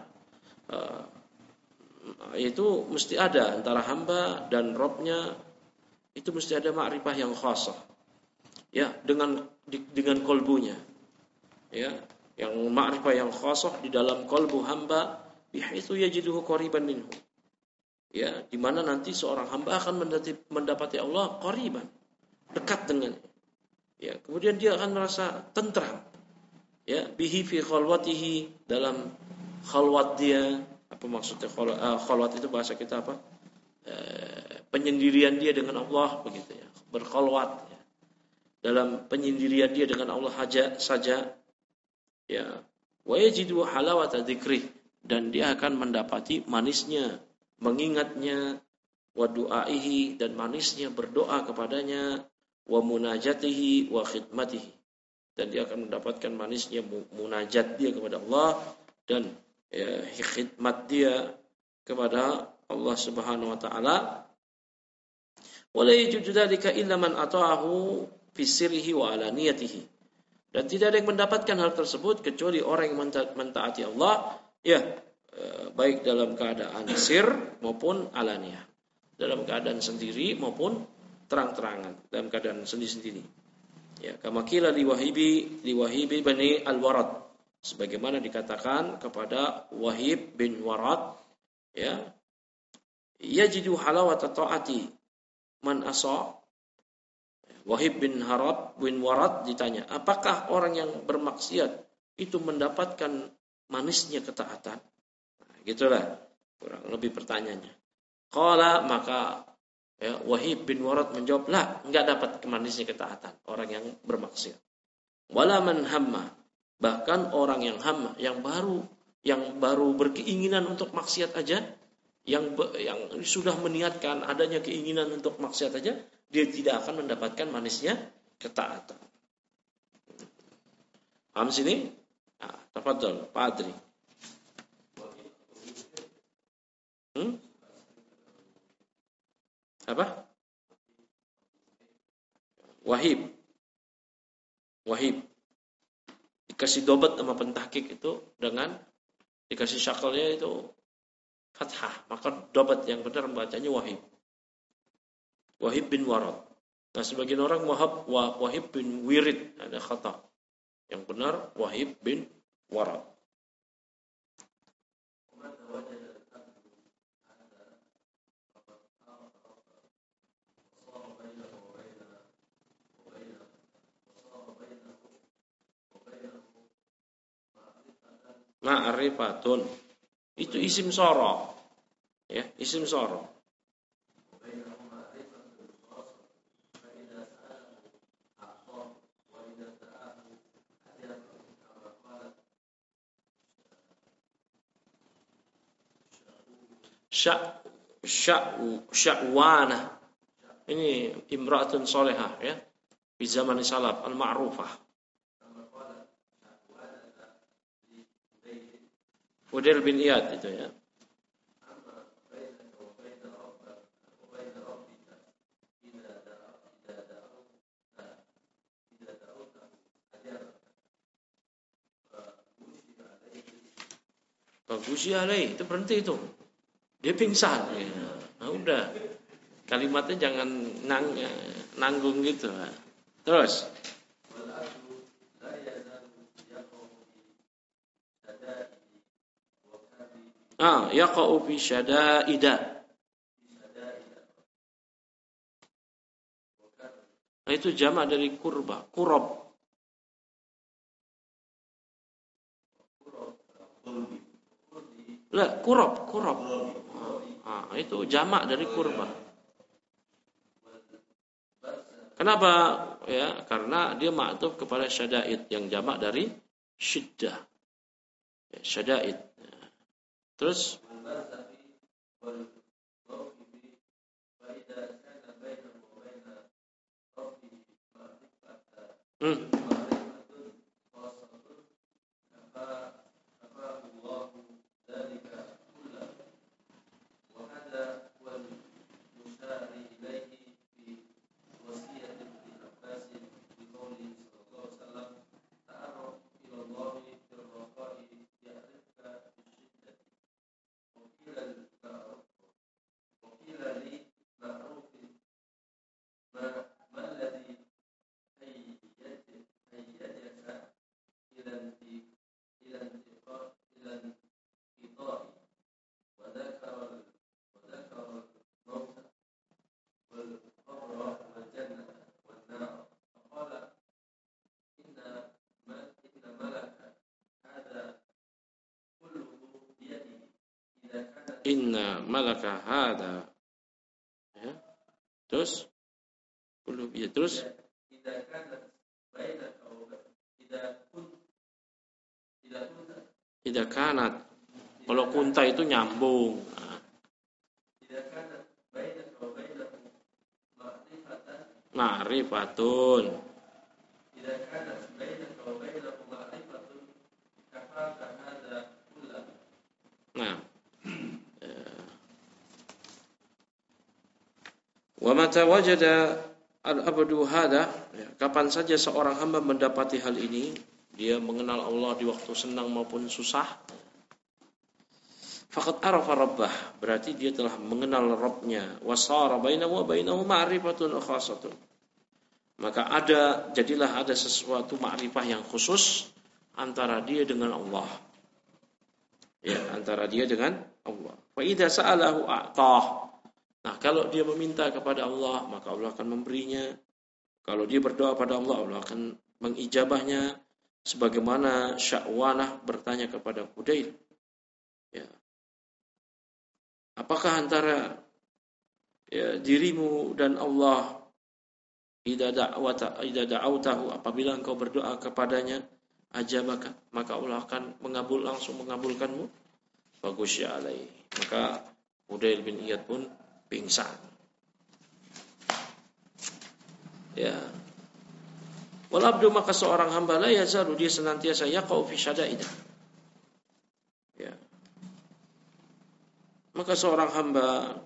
yaitu mesti ada antara hamba dan Rabb-nya itu mesti ada ma'rifah yang khassah ya dengan kolbunya ya yang ma'rifah yang khassah di dalam qalbu hamba bihaitsu yajiduhu qariban minhu ya di mana nanti seorang hamba akan mendapati Allah qariban dekat dengannya ya kemudian dia akan merasa tentram ya bihi fi khalwatihi dalam khalwat dia apa maksudnya khalwat itu bahasa kita apa penyendirian dia dengan Allah begitu ya berkhalwat ya. Dalam penyendirian dia dengan Allah saja ya wa yajidu halawata dzikri dan dia akan mendapati manisnya mengingatnya wa du'aihi dan manisnya berdoa kepadanya wa munajatihi wa khidmatihi dan dia akan mendapatkan manisnya munajat dia kepada Allah dan ya, khidmat dia kepada Allah Subhanahu wa taala wala yajudu dzalika illa man ata'ahu fi sirrihi wa alaniyatihi dan tidak ada yang mendapatkan hal tersebut kecuali orang yang mentaati Allah ya baik dalam keadaan sir maupun alaniyah dalam keadaan sendiri maupun terang-terangan dalam keadaan sendiri-sendiri ya kama qila liwahibi bani al-warad sebagaimana dikatakan kepada Wahib bin Warad ya yajidu halawata ta'ati man asa Wahib bin Warad ditanya, apakah orang yang bermaksiat itu mendapatkan manisnya ketaatan? Nah, gitulah kurang lebih pertanyaannya. Qala maka ya, Wahib bin Warad menjawab, lah, enggak dapat manisnya ketaatan orang yang bermaksiat. Wala man hamma, bahkan orang yang hamma, yang baru berkeinginan untuk maksiat aja, yang sudah meniatkan adanya keinginan untuk maksiat aja, dia tidak akan mendapatkan manisnya ketaatan. Paham sini? Nah, tafadhol, Pak Adri. Apa? Wahib. Dikasih dobat sama pentahkik itu dengan dikasih syakalnya itu fathah, maka dapat yang benar membacanya Wahib. Wahib bin Warad. Nah, sebagian orang Wahib bin Wirid, ada khata. Yang benar Wahib bin Warad. Ma'rifatun. Itu isim soro. Ya, isim soro. Sya'wana. Ini imra'atun solehah ya. Di zaman salaf al-ma'rufah. Fudail bin Iyad itu ya. Bagus ya, itu berhenti itu. Dia pingsan. Ya. Nah, udah. Kalimatnya jangan nanggung gitu. Terus. Yaqa'u fi syada'ida. Nah, itu jamak dari kurba, kurob. Lah, kurob. Itu jamak dari kurba. Kenapa? Ya, karena dia ma'tuf kepada syada'id yang jamak dari syiddah. Ya, syada'id. Terus inna malaka hada. Ya. Terus terus tidak kanat. Kalau kunta itu nyambung. Ma'rifatun. Nah. Wa mata wajada al-abdu hada, kapan saja seorang hamba mendapati hal ini, dia mengenal Allah di waktu senang maupun susah, faqad arafa rabbah, berarti dia telah mengenal Rabbnya, wasara bainahu wa bainahu ma'rifatun khasatun. Maka jadilah ada sesuatu ma'rifah yang khusus antara dia dengan Allah. Ya, antara dia dengan Allah. Fa idza sa'alahu a'tah. Nah, kalau dia meminta kepada Allah, maka Allah akan memberinya. Kalau dia berdoa pada Allah, Allah akan mengijabahnya. Sebagaimana Sya'wanah bertanya kepada Fudail. Ya. Apakah antara dirimu dan Allah, idza da'awtahu, apabila engkau berdoa kepadanya, ajabaka, maka Allah akan langsung mengabulkanmu. Bagus ya alaihi. Maka Fudail bin Iyad pun pingsan. Ya. Wal abdu, maka seorang hamba la yazalu, dia senantiasa yaqau fi syada'idah. Ya. Maka seorang hamba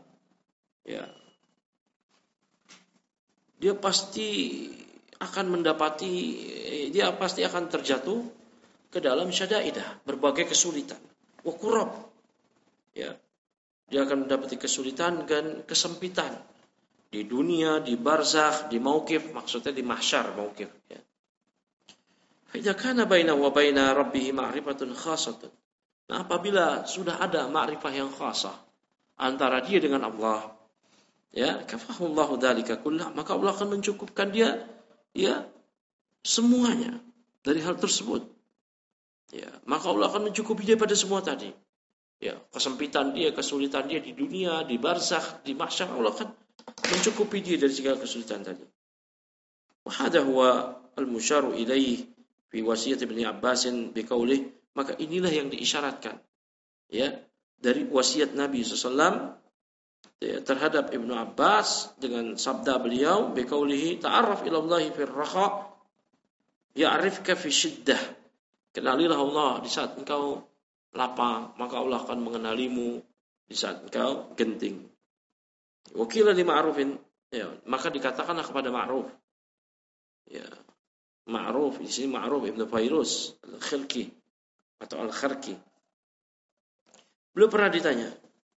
dia pasti akan dia pasti akan terjatuh ke dalam syada'idah, berbagai kesulitan. Wa kurab. Ya. dia akan mendapati kesulitan dan kesempitan di dunia, di barzakh, di mauqif, maksudnya di mahsyar mauqif ya. Fa idza kana bainahu wa baina rabbih ma'rifatun khassatun. Nah, apabila sudah ada ma'rifah yang khasah antara dia dengan Allah, ya, kafahullahu dzalika kullah, maka Allah akan mencukupkan dia ya semuanya dari hal tersebut. Ya, maka Allah akan mencukupi dia pada semua tadi. Ya, kesempitan dia, kesulitan dia di dunia, di barzakh, di mahsyar, Allah akan mencukupi dia dari segala kesulitan tadi. Wa hadha huwa al-musyaru ilaih fi wasiyat Ibnu Abbas biqaulih, maka inilah yang diisyaratkan ya dari wasiat Nabi SAW ya, terhadap Ibnu Abbas dengan sabda beliau biqaulihi ta'arraf ila Allah fi ar-raha ya'rifka fi syiddah. Kenalilah Allah di saat engkau lapang, maka Allah akan mengenalimu di saat engkau genting. Wakila li ma'rufin, ya, maka dikatakanlah kepada Ma'ruf. Ya, Ma'ruf di sini Ma'ruf Ibnu Fairuz Al-Khirki atau Al-Kharki. Beliau pernah ditanya,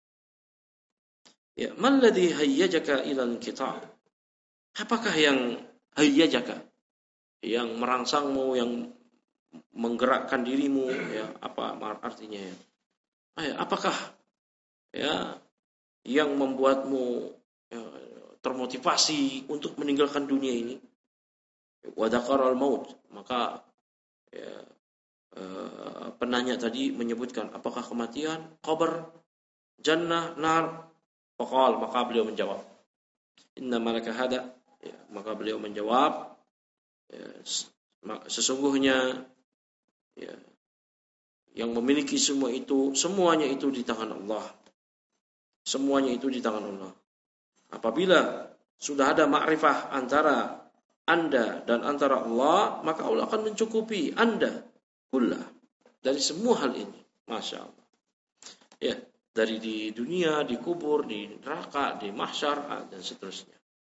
ya, man ladzi hayyajaka ila al-qita'? Apakah yang hayyajaka, yang merangsangmu, yang menggerakkan dirimu, ya, apa artinya ya? Apakah ya yang membuatmu ya, termotivasi untuk meninggalkan dunia ini? Wa dzakaral maut, maka ya, penanya tadi menyebutkan apakah kematian, qabr, jannah, nar? Faqal, maka beliau menjawab, inna malaka hada, ya, maka beliau menjawab, ya, sesungguhnya ya, yang memiliki semua itu, semuanya itu di tangan Allah. Semuanya itu di tangan Allah. Apabila sudah ada ma'rifah antara Anda dan antara Allah, maka Allah akan mencukupi Anda kullah dari semua hal ini. Masya Allah. Ya, dari di dunia, di kubur, di neraka, di mahsyar, dan seterusnya.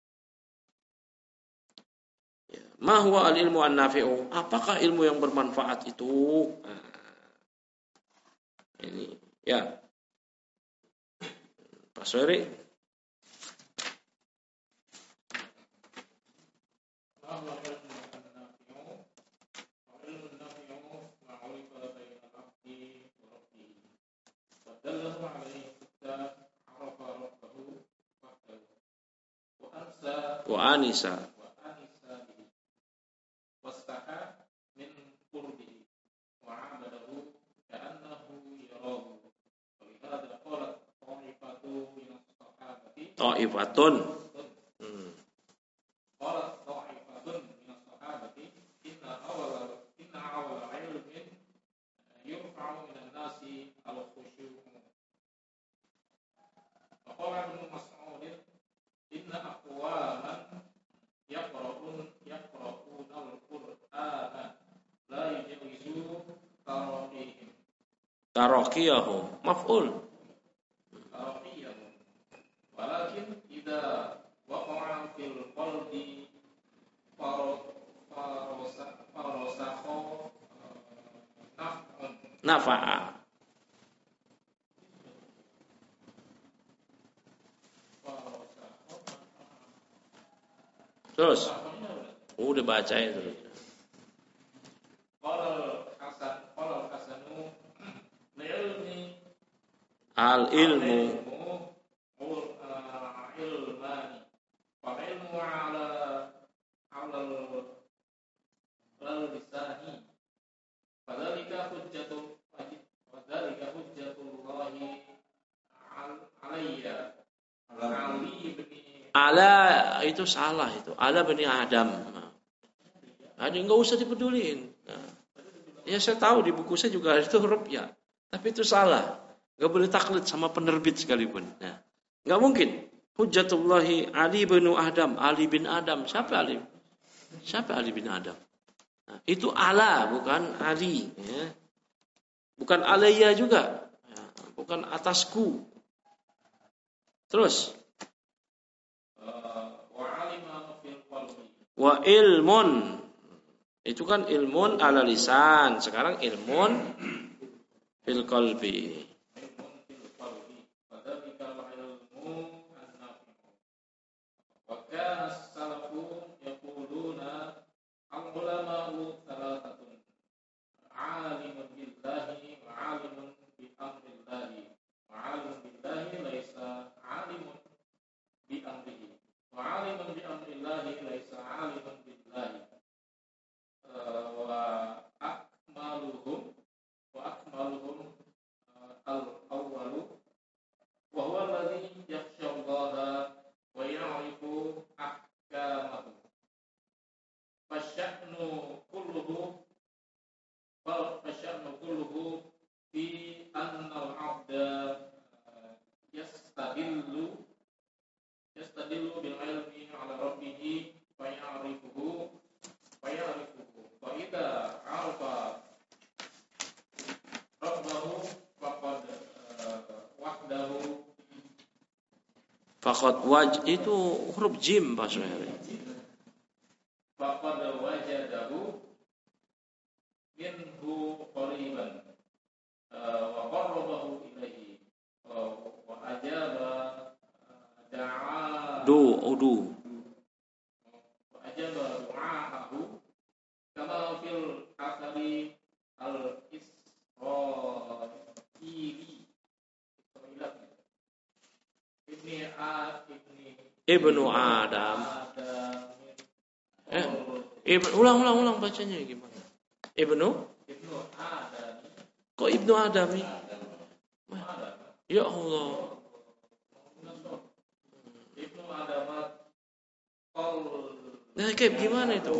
Ya. Ma huwa al-ilmu an-nafi'u? Apakah ilmu yang bermanfaat itu? Nah, ini ya. Pak Sueri. Wa anisa ta'ifatun. Tarakiyahum maf'ul. Walakin idza waqa'a fil qalbi farosakho Nafa'a. Terus udah bacain terus. Al ilmu ilmani wa ilmu ala lisani fadzalika hujjatullahi alayya Ali bin ala itu salah itu. Ala bani Adam. Ada enggak usah dipeduliin. Nah, ya saya tahu di buku saya juga itu huruf ya. Tapi itu salah. Enggak boleh taklid sama penerbit sekalipun. Nah, enggak mungkin. Hujjatullahi Ali bin Adam. Ali bin Adam. Siapa Ali? Siapa Ali bin Adam? Nah, itu ala bukan Ali. Ya. Bukan alayya juga. Ya, bukan atasku. Terus. Wa ilmun. Itu kan ilmun ala lisan. Sekarang ilmun fil qalbi. Wa kana as-salafu yaquluna al-ulama'u thalathatun, alimun billahi wa alimun bi amrillahi wa alimun billahi laisa alimun bi amrihi wa alimun bi amrillahi laisa alimun billahi wa akmaluhum al-awwalu wa huwa alladhi yakhsha Allaha wa ya'rifu ahkamahu fasya'nu kulluhu fi anna al-'abda yastadillu bil ilmi 'ala rabbih fa ya'rifuhu fa idza 'arafa rabbahu faqad wahdahu. Faqad itu huruf jim Pak Suhairi. Faqad wajadahu minhu qariban wa qarrabahu ilaihi wa ajaba da'a wa ajaba du'aahu kama fil athari al-Israili Ibnu Adam. Ulang bacanya gimana? Ibnu Adam. Kok Ibnu Adami? Ya Allah. Ibnu Adam. Nah, kayak gimana itu?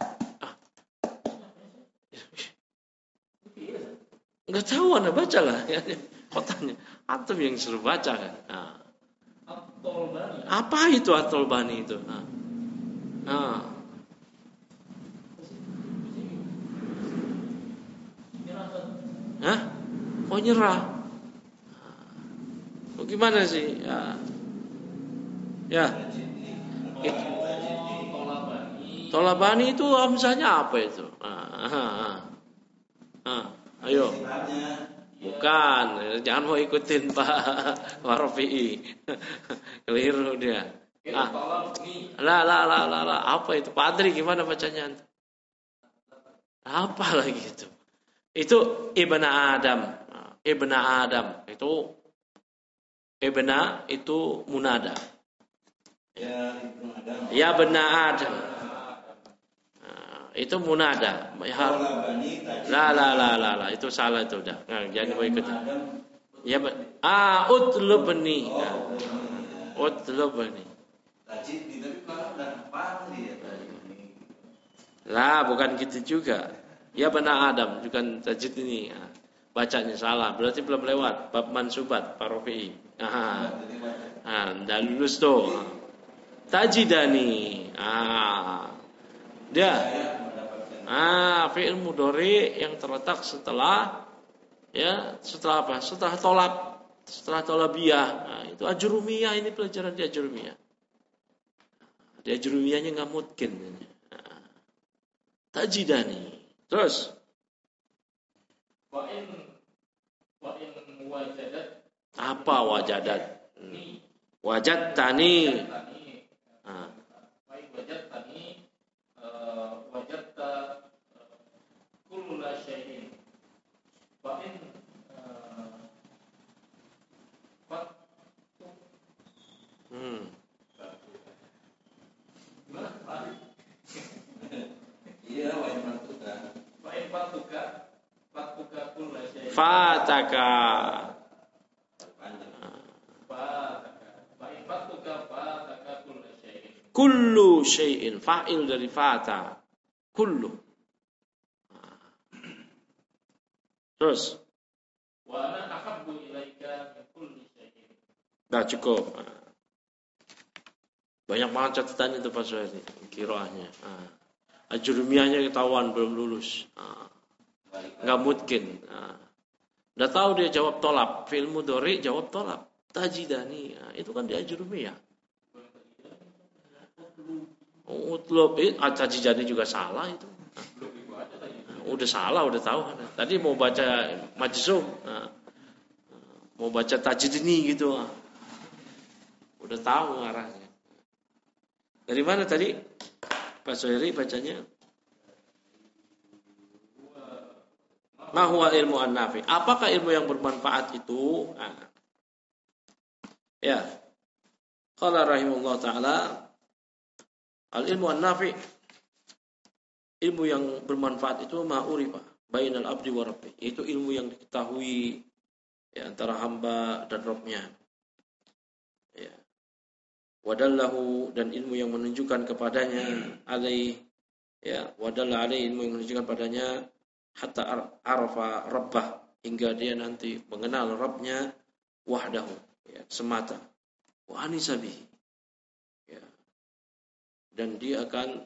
Enggak tahu, Anda bacalah. Kotanya. Antum yang suruh baca kan. Nah. Apa itu At-Tolbani itu? Hah? Oh, nyerah. Gimana sih? Ya. Tolabani itu hamzahnya apa itu? Ayo. Bukan, jangan mau ikutin Pak Warofi'i. Keliru dia. Lah. Apa itu? Padri gimana bacanya? Apa lagi itu? Itu Ibnu Adam. Ibnu Adam itu Ibna itu munada. Ya Ibnu Adam. Ya Ibnu Adam. Itu munada. La, itu salah itu udah. Nah, jangan mau ikut. Ya, utlubni. Utlubni. Lah, bukan gitu juga. Ya benar Adam, bukan tajid ini. Bacanya salah, berarti belum lewat bab mansubat Pak Rofi'i. Dah lulus tuh. Tajidani. Dia. Fi'il mudhari yang terletak setelah apa? Setelah tolabiyah. Itu ajrumiyah, ini pelajaran di ajrumiyah. Di ajrumiyahnya enggak mungkin. Tajidani. Terus wa in wajadat. Apa wajadat? Wajadtani. Wajadta kulla syai'in. Wa in Iya, wa in fatuka. Wa in fatuka kulla syai'in. Fataka. Kullu syai'in, fa'il dari fata. Kullu. Terus. Wa ana ahabbu ilaika min kulli syai'in. Dah cukup. Banyak banget catatan itu Pak Suhairi, qiraahnya. Ajrumiyahnya ketahuan belum lulus. Enggak mungkin. Udah tahu dia jawab tolab, fi'il mudhari jawab tolab. Tajidani, itu kan di ajrumiyah. Utlub, tajidani juga salah itu. Udah salah, udah tahu. Tadi mau baca majzum, mau baca tajdini gitu. Udah tahu arahnya. Dari mana tadi? Pak Sohiri bacanya? Ma huwa ilmu an-nafi. Apakah ilmu yang bermanfaat itu? Nah. Ya. Qala rahimahullah ta'ala, al-ilmu an-nafi, ilmu yang bermanfaat itu ma'urifa bainal abdi wa rabbi. Itu ilmu yang diketahui ya, antara hamba dan Rabb-nya. Ya. Wadallahu, dan ilmu yang menunjukkan kepadanya alaih, ya, wadalla alaih, ilmu yang menunjukkan padanya hatta arafa rabbah, hingga dia nanti mengenal Rabb-nya wahdahu, ya, semata. Wa anisabihi, ya, dan dia akan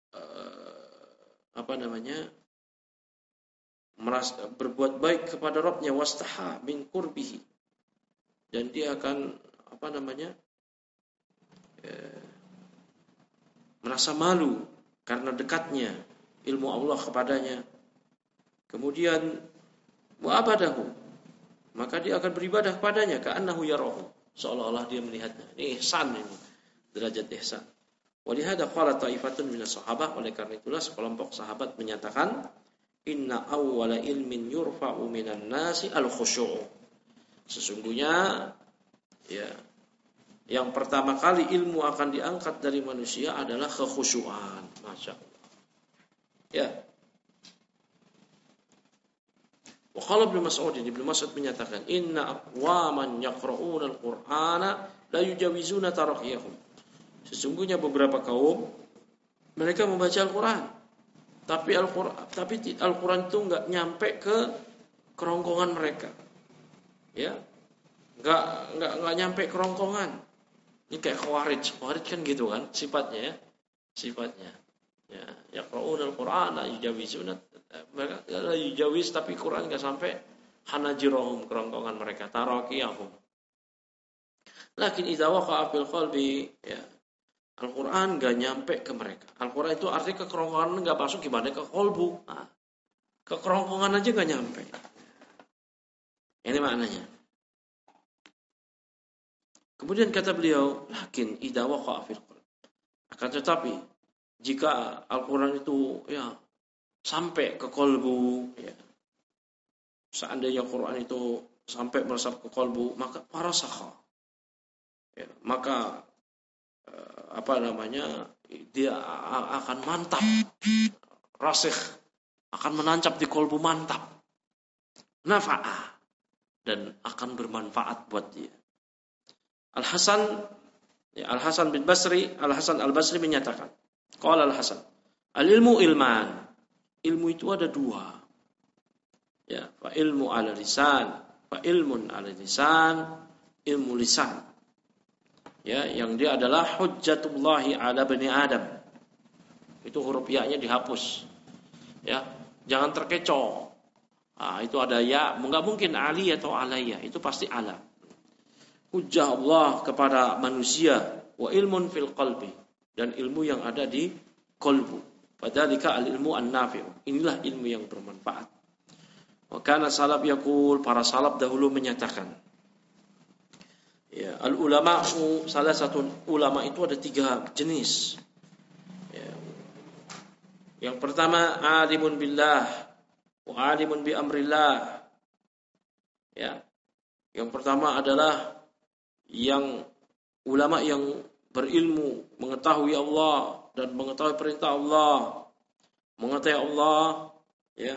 merasa berbuat baik kepada Rabb-nya, wastaha min qurbihi, dan dia akan merasa malu karena dekatnya ilmu Allah kepadanya. Kemudian wa abadahu, maka dia akan beribadah kepadanya ka'annahu yarahu, seolah-olah dia melihatnya. Ini ihsan, ini derajat ihsan. Walihada qala ta'ifatun minas sahabah, oleh karena itulah sekelompok sahabat menyatakan inna awwala ilmin yurfa'u minan nasi al-khusyu'. Sesungguhnya ya, yang pertama kali ilmu akan diangkat dari manusia adalah kekhusyuan. Masya Allah. Ya. Wa qala Ibnu Mas'ud menyatakan inna aqwaman yaqra'una al-Qur'ana la yujawizuna taraqiyahum. Sesungguhnya beberapa kaum mereka membaca Al-Qur'an, tapi Al-Qur'an itu enggak nyampe ke kerongkongan mereka. Ya. Enggak nyampe kerongkongan. Ini kayak khawarij kan gitu kan sifatnya ya. Sifatnya. Ya, yaqra'una al-Qur'an la yujawizuna, mereka la yujawiz, tapi Quran enggak sampai hanajirahum, kerongkongan mereka, taraqiyahum. Lakin idza waqa'a fil qalbi, ya, Al-Qur'an enggak nyampe ke mereka. Al-Qur'an itu artinya ke kerongkongan enggak masuk, gimana ke qalbu? Nah, ke kerongkongan aja enggak nyampe. Ini maknanya. Kemudian kata beliau, lakin idza waqa'a fil qalbi. Akan tetapi jika Al-Qur'an itu ya sampai ke qalbu, ya, seandainya Quran itu sampai meresap ke qalbu, maka parasakha, ya, maka dia akan mantap, rasikh, akan menancap di qalbu, mantap, nafa'ah, dan akan bermanfaat buat dia. Al-Hasan Al-Basri menyatakan, qala Al-Hasan, al-ilmu ilman, ilmu itu ada dua. Ya, fa ilmu ala lisan, fa ilmun ala lisan, ilmu lisan. Ya, yang dia adalah hujjatullahi ala bani Adam. Itu huruf ya-nya dihapus. Ya, jangan terkecoh. Itu ada ya, enggak mungkin ali atau alayya, itu pasti ala. Hujjah Allah kepada manusia, wa ilmun fil qalbi, dan ilmu yang ada di qalbu. Fadzalika al-ilmu an-nafi'. Inilah ilmu yang bermanfaat. Wa kana salaf yaqul, para salaf dahulu menyatakan, ya, al-ulama'u, salah satu ulama itu ada 3 jenis. Ya. Yang pertama alimun billah wa alimun bi amrillah. Ya. Yang pertama adalah yang ulama yang berilmu, mengetahui Allah dan mengetahui perintah Allah, mengetahui Allah, ya.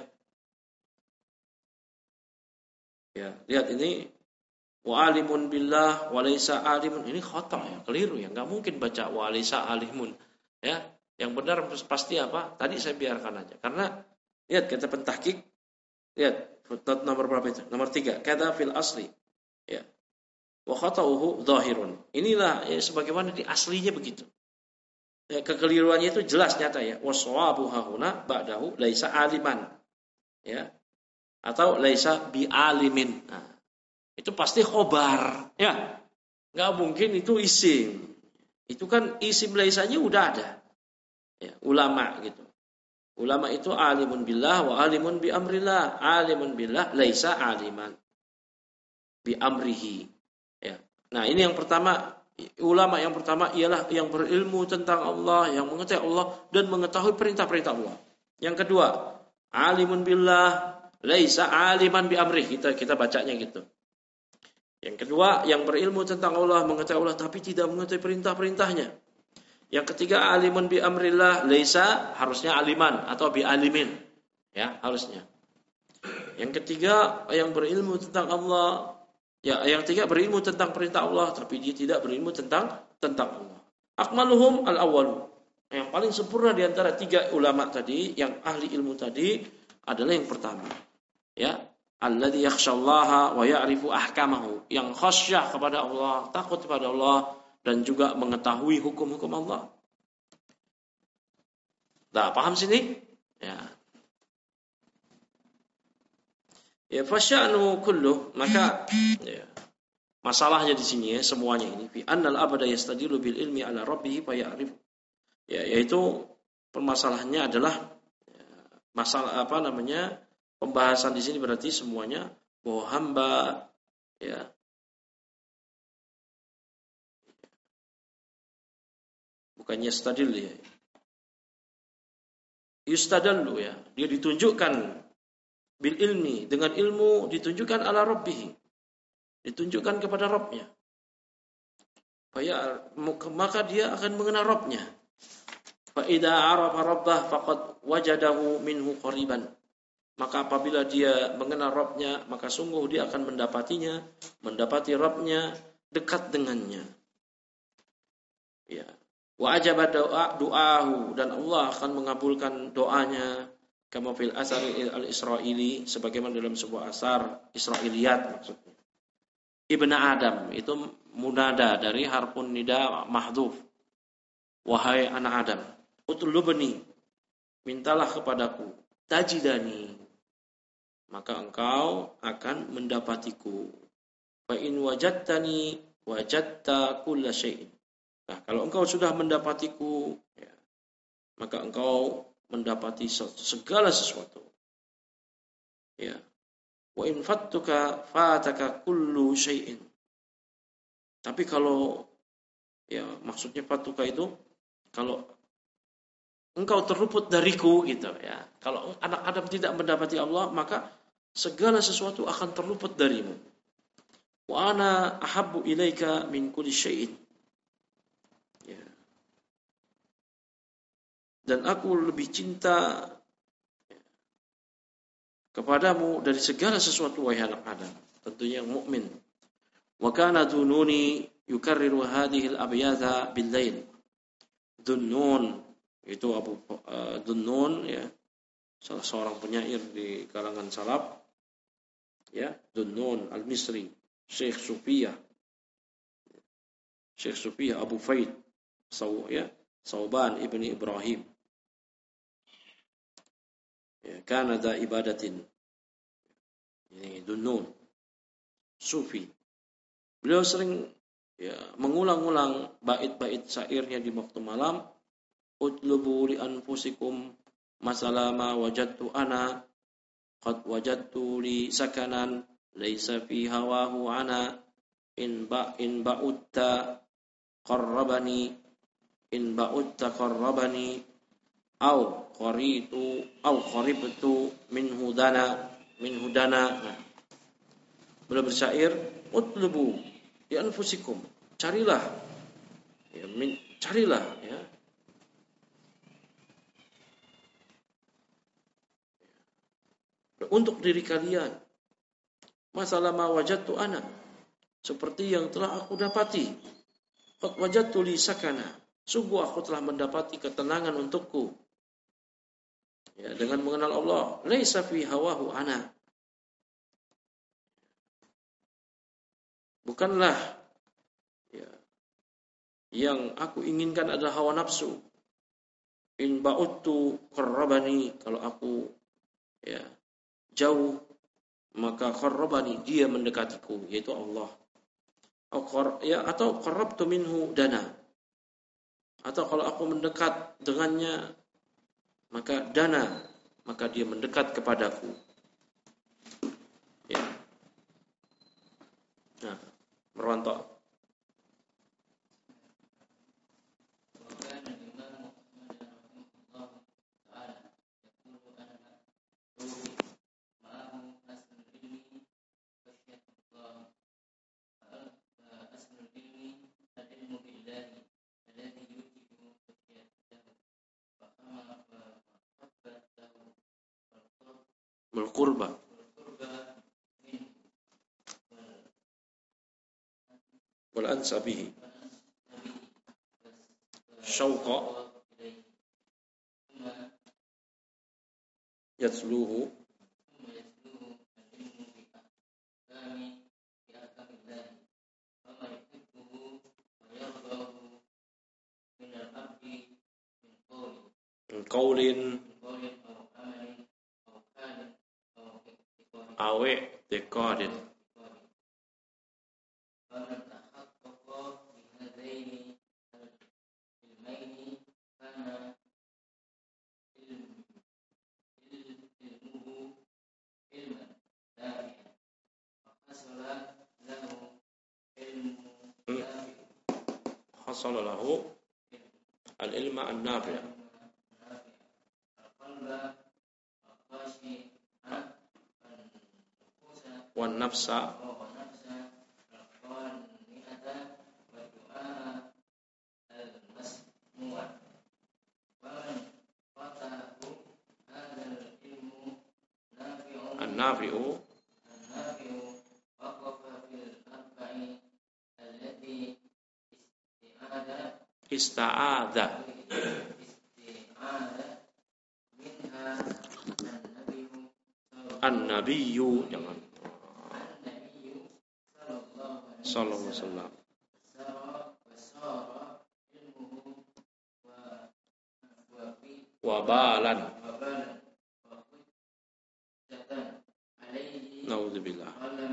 Ya, lihat ini, wa alimun billah wa laisa alimun, ini khata ya, keliru ya, enggak mungkin baca wa laisa alimun. Ya, yang benar pasti apa? Tadi saya biarkan aja. Karena lihat kata pentahqiq, lihat footnote nomor berapa itu? Nomor 3, kata fil asli. Ya. Wa khata'uhu dhahirun. Inilah ya, sebagaimana di aslinya begitu. Ya, kekeliruannya itu jelas nyata ya. Wa shawabu hahuna ba'dahu laisa aliman. Ya. Atau laisa bi alimin. Nah, itu pasti khobar, ya. Enggak mungkin itu isim. Itu kan isim laisanya udah ada. Ya, ulama gitu. Ulama itu alimun billah wa alimun bi amrillah. Alimun billah laisa aliman bi amrihi. Ya. Nah, ini yang pertama ulama yang pertama ialah yang berilmu tentang Allah, yang mengetahui Allah dan mengetahui perintah-perintah Allah. Yang kedua, alimun billah laisa aliman bi amrih. Kita bacanya gitu. Yang kedua, yang berilmu tentang Allah, mengetahui Allah tapi tidak mengetahui perintah-perintahnya. Yang ketiga, alimun bi amrillah laisa, harusnya aliman atau bi alimin. Ya, harusnya. Yang ketiga, yang berilmu tentang Allah, ya, yang ketiga berilmu tentang perintah Allah tapi dia tidak berilmu tentang Allah. Akmaluhum al-awwalu. Yang paling sempurna di antara tiga ulama tadi, yang ahli ilmu tadi adalah yang pertama. Ya, alladzi yakhshallaha wa ya'rifu ahkamahu, yang khasyah kepada Allah, takut kepada Allah dan juga mengetahui hukum-hukum Allah. Nah, paham sini? Ya. Ya, fasya'nu kullu, maka ya, masalahnya di sini ya, semuanya ini fi annal abada yastadilu bil ilmi ala rabbih fa ya'rif. Ya, yaitu permasalahannya adalah ya, masalah apa namanya? Pembahasan di sini berarti semuanya bahwa hamba ya bukannya yastadil ya. Yustadallu ya, dia ditunjukkan bil ilmi, dengan ilmu ditunjukkan ala rabbih, ditunjukkan kepada Rabbnya. Maka dia akan mengenal Rabbnya. Fa idza arafa rabbah faqad wajadahu minhu qariban. Maka apabila dia mengenal Rabbnya, maka sungguh dia akan mendapatinya, mendapati Rabbnya dekat dengannya. Ya. Wa ajaba doahu, dan Allah akan mengabulkan doanya. Kama fil asari al-Israili, sebagaimana dalam sebuah asar Israiliyat maksudnya. Ibnu Adam itu munada dari harfun nida mahdhuf. Wahai anak Adam, utlubni, mintalah kepadaku, tajidani, maka engkau akan mendapatiku. Fa in wajadtani wajadta kulla syai'in. Nah, kalau engkau sudah mendapatiku, ya, maka engkau mendapati segala sesuatu. Ya. Wa in fattuka fataka kullu syai'in. Tapi kalau ya maksudnya fattuka itu kalau engkau terluput dariku gitu ya. Kalau anak Adam tidak mendapati Allah, maka segala sesuatu akan terluput darimu. Wa ana ahabbu ilaika min kulli syai'in. Ya. Dan aku lebih cinta kepadamu dari segala sesuatu wahai anak Adam, tentunya yang mukmin. Wa kana dununi yukarriru hadhihi al-abyatha bil-lail. Dunnun itu Abu Dunnun ya, salah seorang penyair di kalangan salaf ya, Dunnun al-Misri, Syekh Sufiyah Abu Faid Sauban ibni Ibrahim. Ya, kana da ibadatin. Ini Dunnun Sufi. Beliau sering ya mengulang-ulang bait-bait syairnya di waktu malam. Utlubu li anfusikum masalama wajadtu ana qad wajadtu li sakanan laisa fi hawahu ana in ba'utta qarrabani au qaribtu minhu dana. Nah, beliau bersyair, utlubu li anfusikum, carilah ya, untuk diri kalian masalah ma wajadtu ana, seperti yang telah aku dapati. Qad wajadtu li sakana, sungguh aku telah mendapati ketenangan untukku. Ya, dengan mengenal Allah, laisa fi hawahu ana. Bukanlah ya, yang aku inginkan adalah hawa nafsu. In ba'udtu qarrabani, kalau aku ya jauh maka qarrabani, dia mendekatiku, yaitu Allah. Atau qarrabtu minhu dana. Atau kalau aku mendekat dengannya maka dia mendekat kepadaku. Ya. Nah, merontok. Qurba. Wal ansabihi. Syauqa yatluhu qaulin awe dekodin. Hasala lahu al-ilma an-nafi' wan nafsa an-nafi'u ista'adha an-nabiyyu jangan sallallahu alaihi wasallam wabalan naudzubillah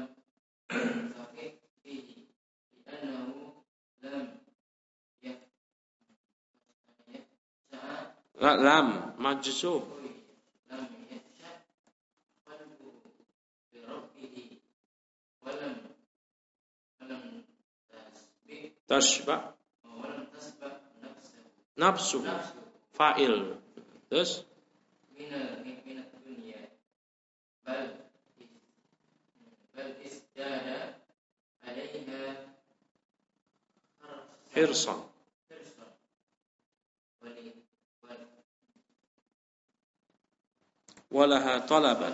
lam majzum tashba nafsu fa'il terus hirsan walaha talaban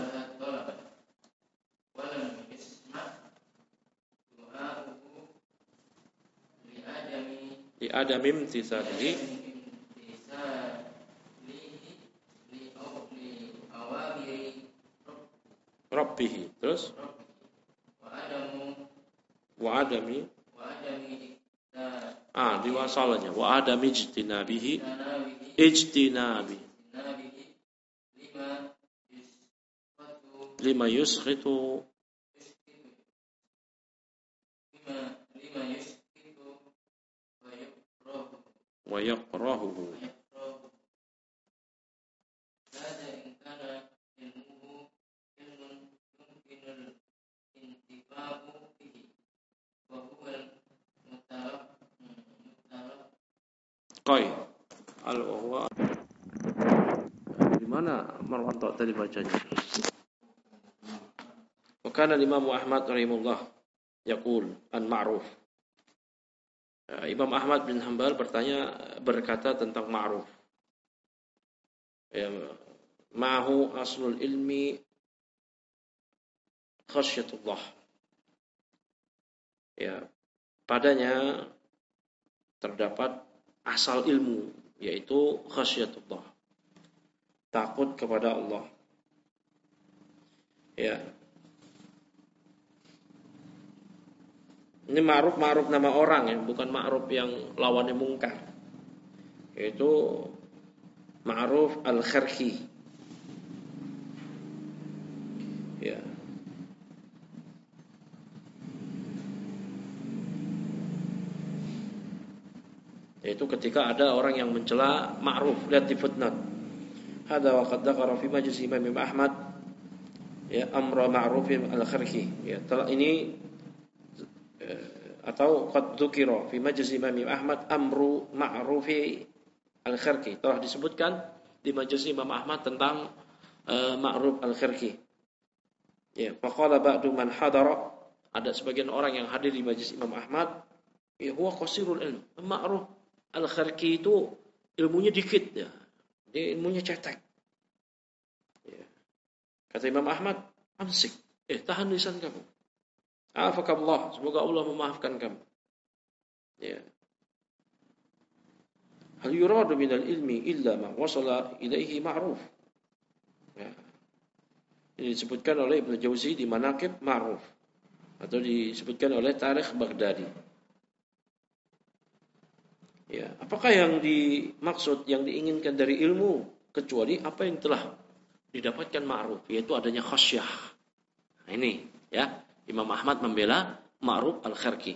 li adami imtithalihi rabbihi terus wa adami diwasalnya wa adami ijtinabi lima yuskhitu wa yakrahuhu Qai al-wahwa di mana Marwanto tadi bacanya? Wakana Imam Ahmad rahimahullah yaqul an ma'ruf. Imam Ahmad bin Hanbal berkata tentang ma'ruf. Ma'hu aslul ilmi khasyatullah. Ya, padanya terdapat asal ilmu, yaitu khasyatullah, takut kepada Allah. Ya, ini ma'ruf nama orang ya, bukan ma'ruf yang lawannya mungkar. Yaitu ma'ruf al-kharhi. Ya. Yaitu ketika ada orang yang mencela ma'ruf, lihat di footnote. Hadza wa qad dzakara fi majlis Imam Ahmad ya amra ma'rufin al-kharhi. Ya, ini atau qad dzukira fi majlis Imam Ahmad amru ma'rufi al-kharhi. Telah disebutkan di majlis Imam Ahmad tentang ma'ruf al-kharhi. Ya, faqala ba'du man hadara, ada sebagian orang yang hadir di majlis Imam Ahmad, ya huwa qasirul ilm. Ma'ruf al-kharhi itu ilmunya dikit ya. Dia ilmunya cetek. Ya. Kata Imam Ahmad, amsik, tahan lisan kamu. Afakallah, semoga Allah memaafkan kamu. Ya. Hal yuradu minal ilmi illa ma wasala ilaihi ma'ruf. Ya. Ini disebutkan oleh Ibnu Jauzi di Manaqib Ma'ruf, atau disebutkan oleh Tarikh Baghdadi. Ya, apakah yang dimaksud, yang diinginkan dari ilmu kecuali apa yang telah didapatkan ma'ruf, yaitu adanya khasyah. Nah, ini ya, Imam Ahmad membela Ma'ruf al-Khirqi.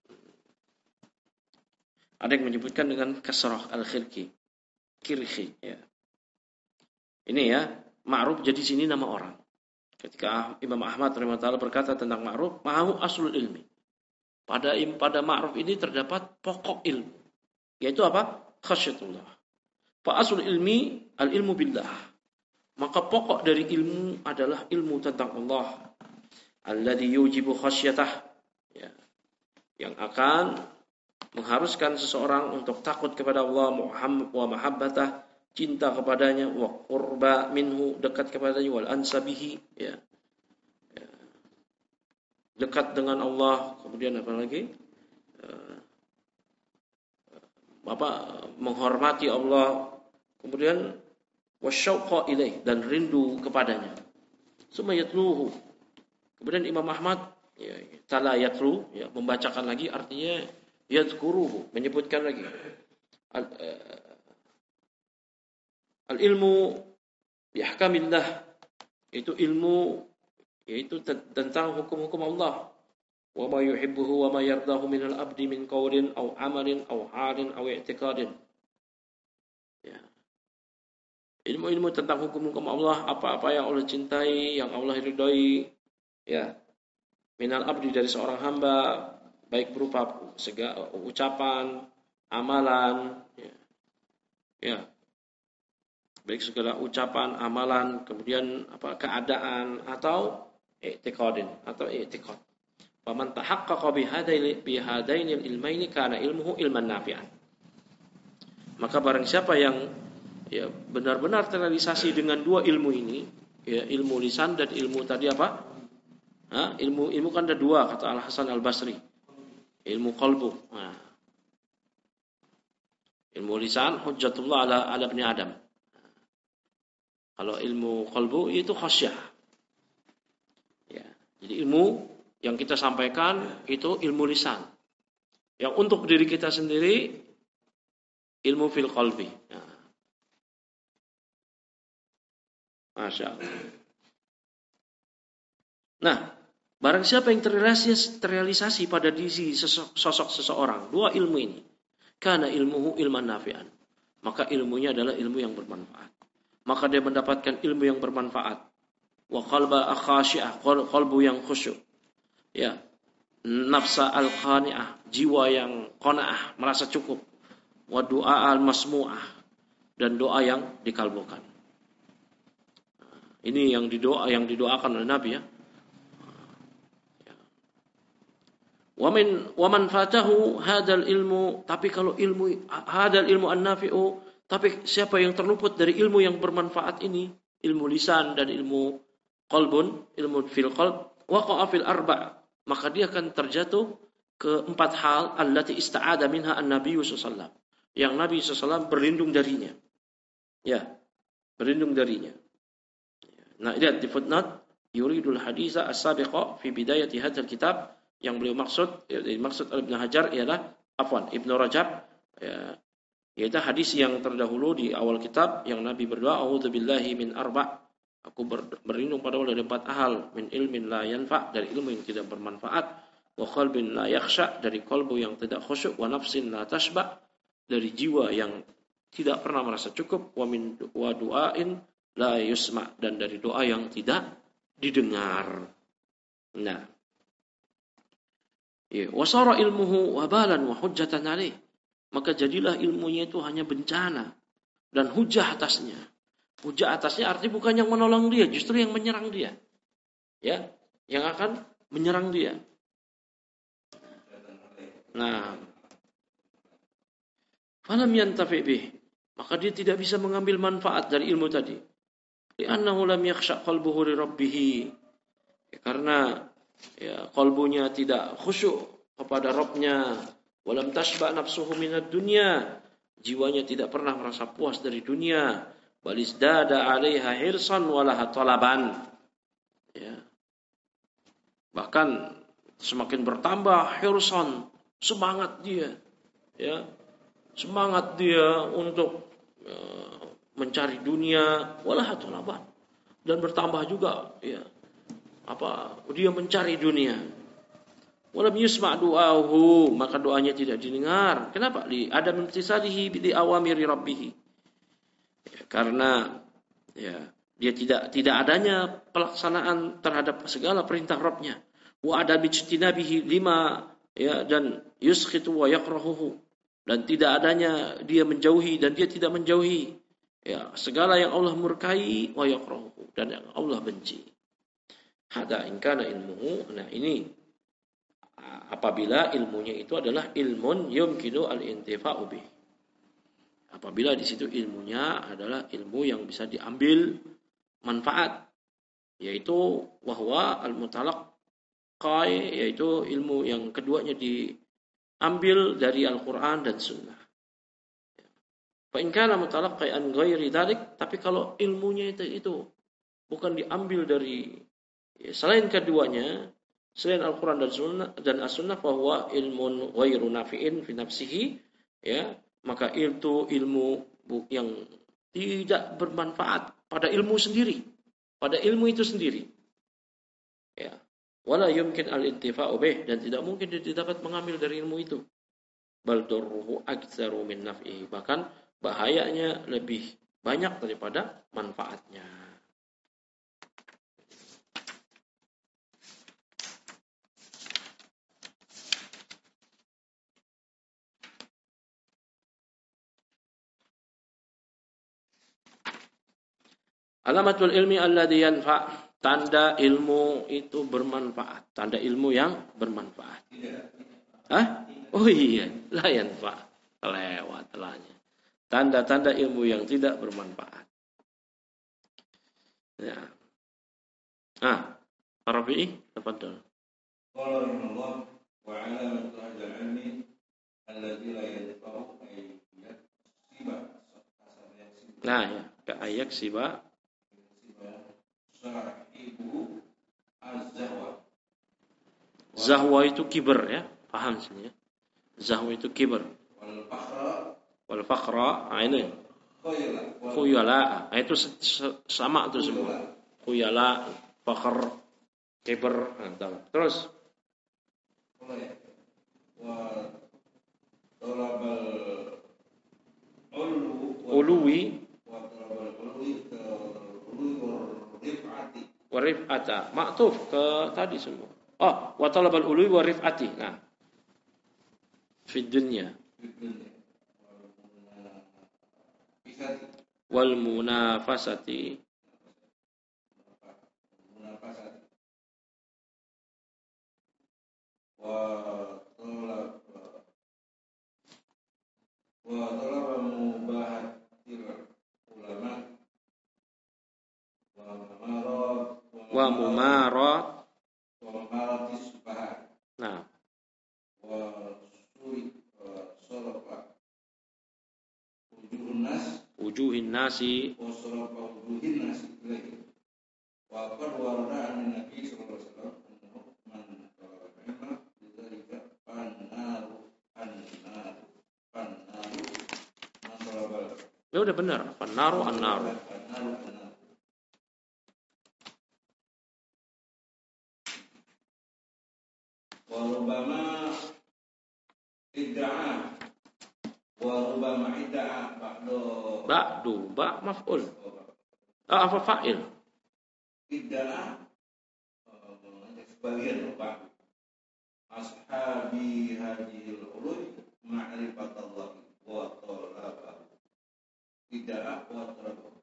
Ada yang menyebutkan dengan kasrah al-Khirqi, Kirqi ya. Ini ya, Ma'ruf jadi sini nama orang. Ketika Imam Ahmad rahimahullah berkata tentang Ma'ruf, ma'hu aslul ilmi. Pada Ma'ruf ini terdapat pokok ilmu, yaitu apa? Khasyatullah. Fa aslul ilmi al-ilmu billah. Maka pokok dari ilmu adalah ilmu tentang Allah. Alladzi yujibu khasyatah. Ya. Yang akan mengharuskan seseorang untuk takut kepada Allah, wa mahabbatah, cinta kepadanya, wa qurba minhu, dekat kepadanya, wal ansabihi, ya. Ya. Dekat dengan Allah, kemudian apa lagi? Menghormati Allah, kemudian wasyauqa ilaih, dan rindu kepadanya. Summa yatluhu. Kemudian Imam Ahmad ya, tala yatlu, ya, membacakan lagi, artinya yadhkuruhu, menyebutkan lagi. Al-ilmu bihkamillah, itu ilmu, yaitu tentang hukum-hukum Allah. Wa ma yuhibbuhu wa ma yardahu minal abdi min qawlin aw amalin aw halin aw i'tiqadin. Ya. Ilmu-ilmu tentang hukum-hukum Allah, apa-apa yang Allah cintai, yang Allah ridhoi, ya. Minal abdi, dari seorang hamba, baik berupa segala ucapan, amalan, ya. Ya. Baik segala ucapan, amalan, kemudian keadaan, atau i'tiqadin, atau i'tiqad. Faman tahaqqaqa bihadainil ilmaini kana ilmuhu ilman nafi'an. Maka barang siapa yang ya benar-benar terrealisasi dengan dua ilmu ini, ya, ilmu lisan dan ilmu tadi apa? Ilmu kan ada dua, kata Al Hasan Al Basri. Ilmu qalbu. Nah. Ilmu lisan hujjatullah ala ibni Adam. Kalau ilmu qalbu itu khasyah. Ya. Jadi ilmu yang kita sampaikan itu ilmu lisan. Yang untuk diri kita sendiri ilmu fil qalbi. Ya. Masya Allah. Nah, barang siapa yang terrealisasi pada diri sosok seseorang, dua ilmu ini, kana ilmuhu ilman nafi'an, maka ilmunya adalah ilmu yang bermanfaat. Maka dia mendapatkan ilmu yang bermanfaat. Wa qalba khashi'ah, qalbu yang khusyuk. Ya, nafsa al-qani'ah, jiwa yang qanaah, merasa cukup. Wa du'a al-masmu'ah, dan doa yang dikalbukan. Ini yang didoakan oleh Nabi ya. Wa man fatahu hadzal ilmu, tapi kalau ilmu hadzal ilmu an-nafi'u, tapi siapa yang terluput dari ilmu yang bermanfaat ini, ilmu lisan dan ilmu qalbun, ilmu fil qalb, waqa'a fil arba', maka dia akan terjatuh ke empat hal allati ista'ada minha an-nabiy sallallahu, yang Nabi sallallahu berlindung darinya. Ya, berlindung darinya. Nah, lihat di footnote, yuridul haditsa as-sabiqa fi bidayati hadzal kitab, yang beliau maksud oleh Ibnu Hajar ialah Ibnu Rajab, ya, yaitu hadis yang terdahulu di awal kitab yang Nabi berdoa, a'udzubillahi min arba', aku berlindung pada Allah dari empat hal, min ilmin la yanfa', dari ilmu yang tidak bermanfaat, wa qalbin la yakhsha', dari qalbu yang tidak khusyuk, wa nafsin la tashba', dari jiwa yang tidak pernah merasa cukup, wa du'ain la yusma', dan dari doa yang tidak didengar. Nah, ya, wasara ilmuhu wabalan wa hujjatan alaih, maka jadilah ilmunya itu hanya bencana dan hujah atasnya. Hujah atasnya artinya bukan yang menolong dia, justru yang menyerang dia. Ya, yang akan menyerang dia. Nah, falam yantafi bih, maka dia tidak bisa mengambil manfaat dari ilmu tadi. Li'annahu lam yakhsha qalbuhu li rabbih. Karena qalbunya tidak khusyuk kepada Rabbnya. Walam tashba nafsuhu minad dunya. Jiwanya tidak pernah merasa puas dari dunia. Balizdada 'alaiha hirsan walaha talaban. Ya. Bahkan semakin bertambah hirsan, semangat dia. Ya. Semangat dia untuk mencari dunia, walaha talaban. Dan bertambah juga dia mencari dunia. Walam yusma' du'ahu, maka doanya tidak didengar. Kenapa? Li adam imtisalihi bi awamiri rabbih. Karena dia tidak adanya pelaksanaan terhadap segala perintah Rabbnya. Wa adam ijtinabihi lima dan yuskhitu wa yakrahuhu. Dan tidak adanya dia menjauhi dan dia tidak menjauhi segala yang Allah murkai wa yakrahuhu dan yang Allah benci. Hada in kana ilmuhu. Nah, ini apabila ilmunya itu adalah ilmun yumkinu al-intifa'u bih. Apabila di situ ilmunya adalah ilmu yang bisa diambil manfaat, yaitu wahwa al-mutalaqqai, yaitu ilmu yang keduanya diambil dari Al-Qur'an dan Sunnah. Fa in kana mutalaqqai an ghairi dzalik, tapi kalau ilmunya itu bukan diambil dari selain keduanya, selain Al-Quran dan As-Sunnah, bahwa ilmun ghairu nafi'in fi nafsihi, maka itu ilmu yang tidak bermanfaat pada ilmu sendiri, pada ilmu itu sendiri. Wala yumkin al-intifa'u bih, dan tidak mungkin dia dapat mengambil dari ilmu itu. Bal darruhu aktsaru min naf'ihi, bahkan bahayanya lebih banyak daripada manfaatnya. Alamatul ilmi alladhi yanfa', tanda ilmu itu bermanfaat, tanda ilmu yang bermanfaat. Hah? Oh iya, la yanfa', lewat telahnya. Tanda-tanda ilmu yang tidak bermanfaat. Ya. Rafi'i, tafadhal. Qala rahimahullah wa 'alamatu hadzal 'ilmi alladhi la yanfa'u ayat siba. Nah, ka ayak siba sahibu az-zahwa. Zahwa itu kibar, paham sini ya. Zahwa itu kibar. Wal fakhra, ini khuyala. Itu sama itu semua. Khuyala, fakhr, kibar, terus wa talabal uluwi wa talabal uluwi wa rif'ata, maktuf ke tadi semua. Wa talabal uluwi wa rif'ati. Nah, fi dunya wal munafasati wa talab mubahatil ulama wa mumarat. Nah, wujuhin nasi ya udah benar, an-naru. Warubama idda'a ba'du maf'ul. Apa fa'il? Idda'a sebagian ba'du. Ashabi hadhil ulul ma'rifatullah wa talabahu. Idda'a wa talabahu.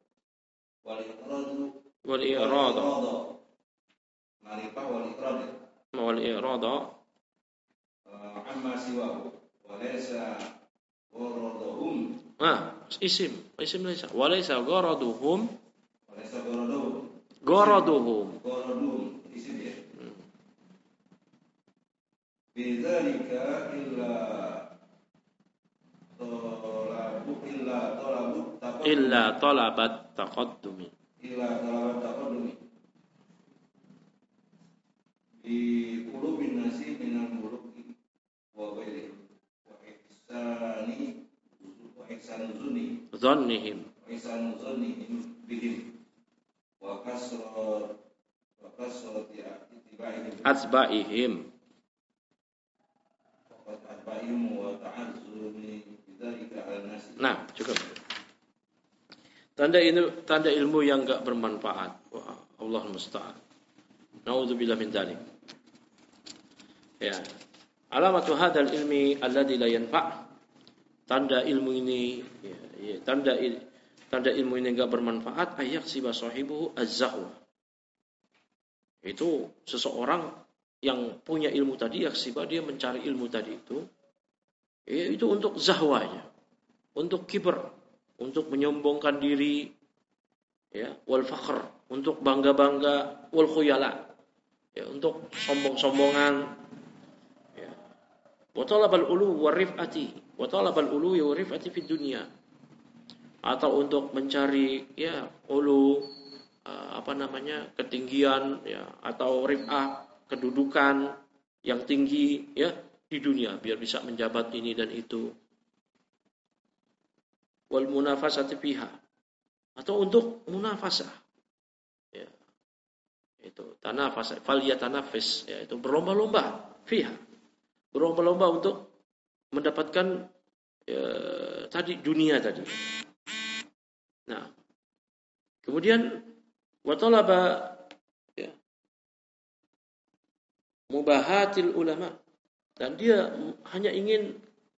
Wal iradu ma'rifah wal iradu amma siwahu wa laysa gharaduhum isim laysa wa laysa gharaduhum Goroduhum. Isi dia. Bidzalika Illa talabat taqaddumi. Di qulubin nasi minal muluki wa ghairi wa ihsanu Dhannihim bihim wa kasrati Atba'ihim. Nah, cukup. Tanda ilmu yang enggak bermanfaat. Wah, Allah musta'an. Nauzubillah min dzalik. Ya. Alamatu hadzal ilmi alladzi la yanfa'. Tanda ilmu ini tanda ilmu ini enggak bermanfaat ayak siba sahibu az-zahwa. Itu seseorang yang punya ilmu tadi yaksiba, dia mencari ilmu tadi itu untuk zahwanya, untuk kiber, untuk menyombongkan diri, ya, wal fakhr, untuk bangga-bangga, wal khuyala, ya, untuk sombong-sombongan, ya. Wa talabal ulu wa rif'ati, wa talabal ulu wa rif'ati fid dunya. Atau untuk mencari, ya, ulu, ketinggian, ya, atau rif'ah, kedudukan yang tinggi, ya, di dunia biar bisa menjabat ini dan itu. Wal munafasati fiha, atau untuk munafasah, ya, itu tanafas, fal yatanafis, ya, itu berlomba-lomba fiha, berlomba-lomba untuk mendapatkan, ya, tadi dunia tadi. Nah, kemudian wa talaba, ya, mubahatil ulama, dan dia hanya ingin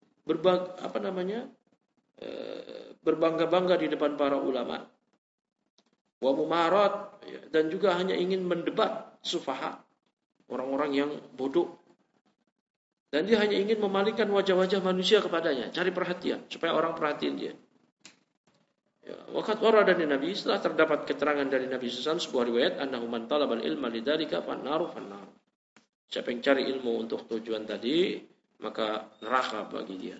berbangga-bangga di depan para ulama. Wa mumarat, ya, dan juga hanya ingin mendebat sufaha, orang-orang yang bodoh. Dan dia hanya ingin memalingkan wajah-wajah manusia kepadanya, cari perhatian supaya orang perhatiin dia. Ya, waqad warada dari Nabi, setelah terdapat keterangan dari Nabi SAW sebuah riwayat, annahu man talabal ilma lidzalika fannaru. Siapa yang cari ilmu untuk tujuan tadi, maka neraka bagi dia.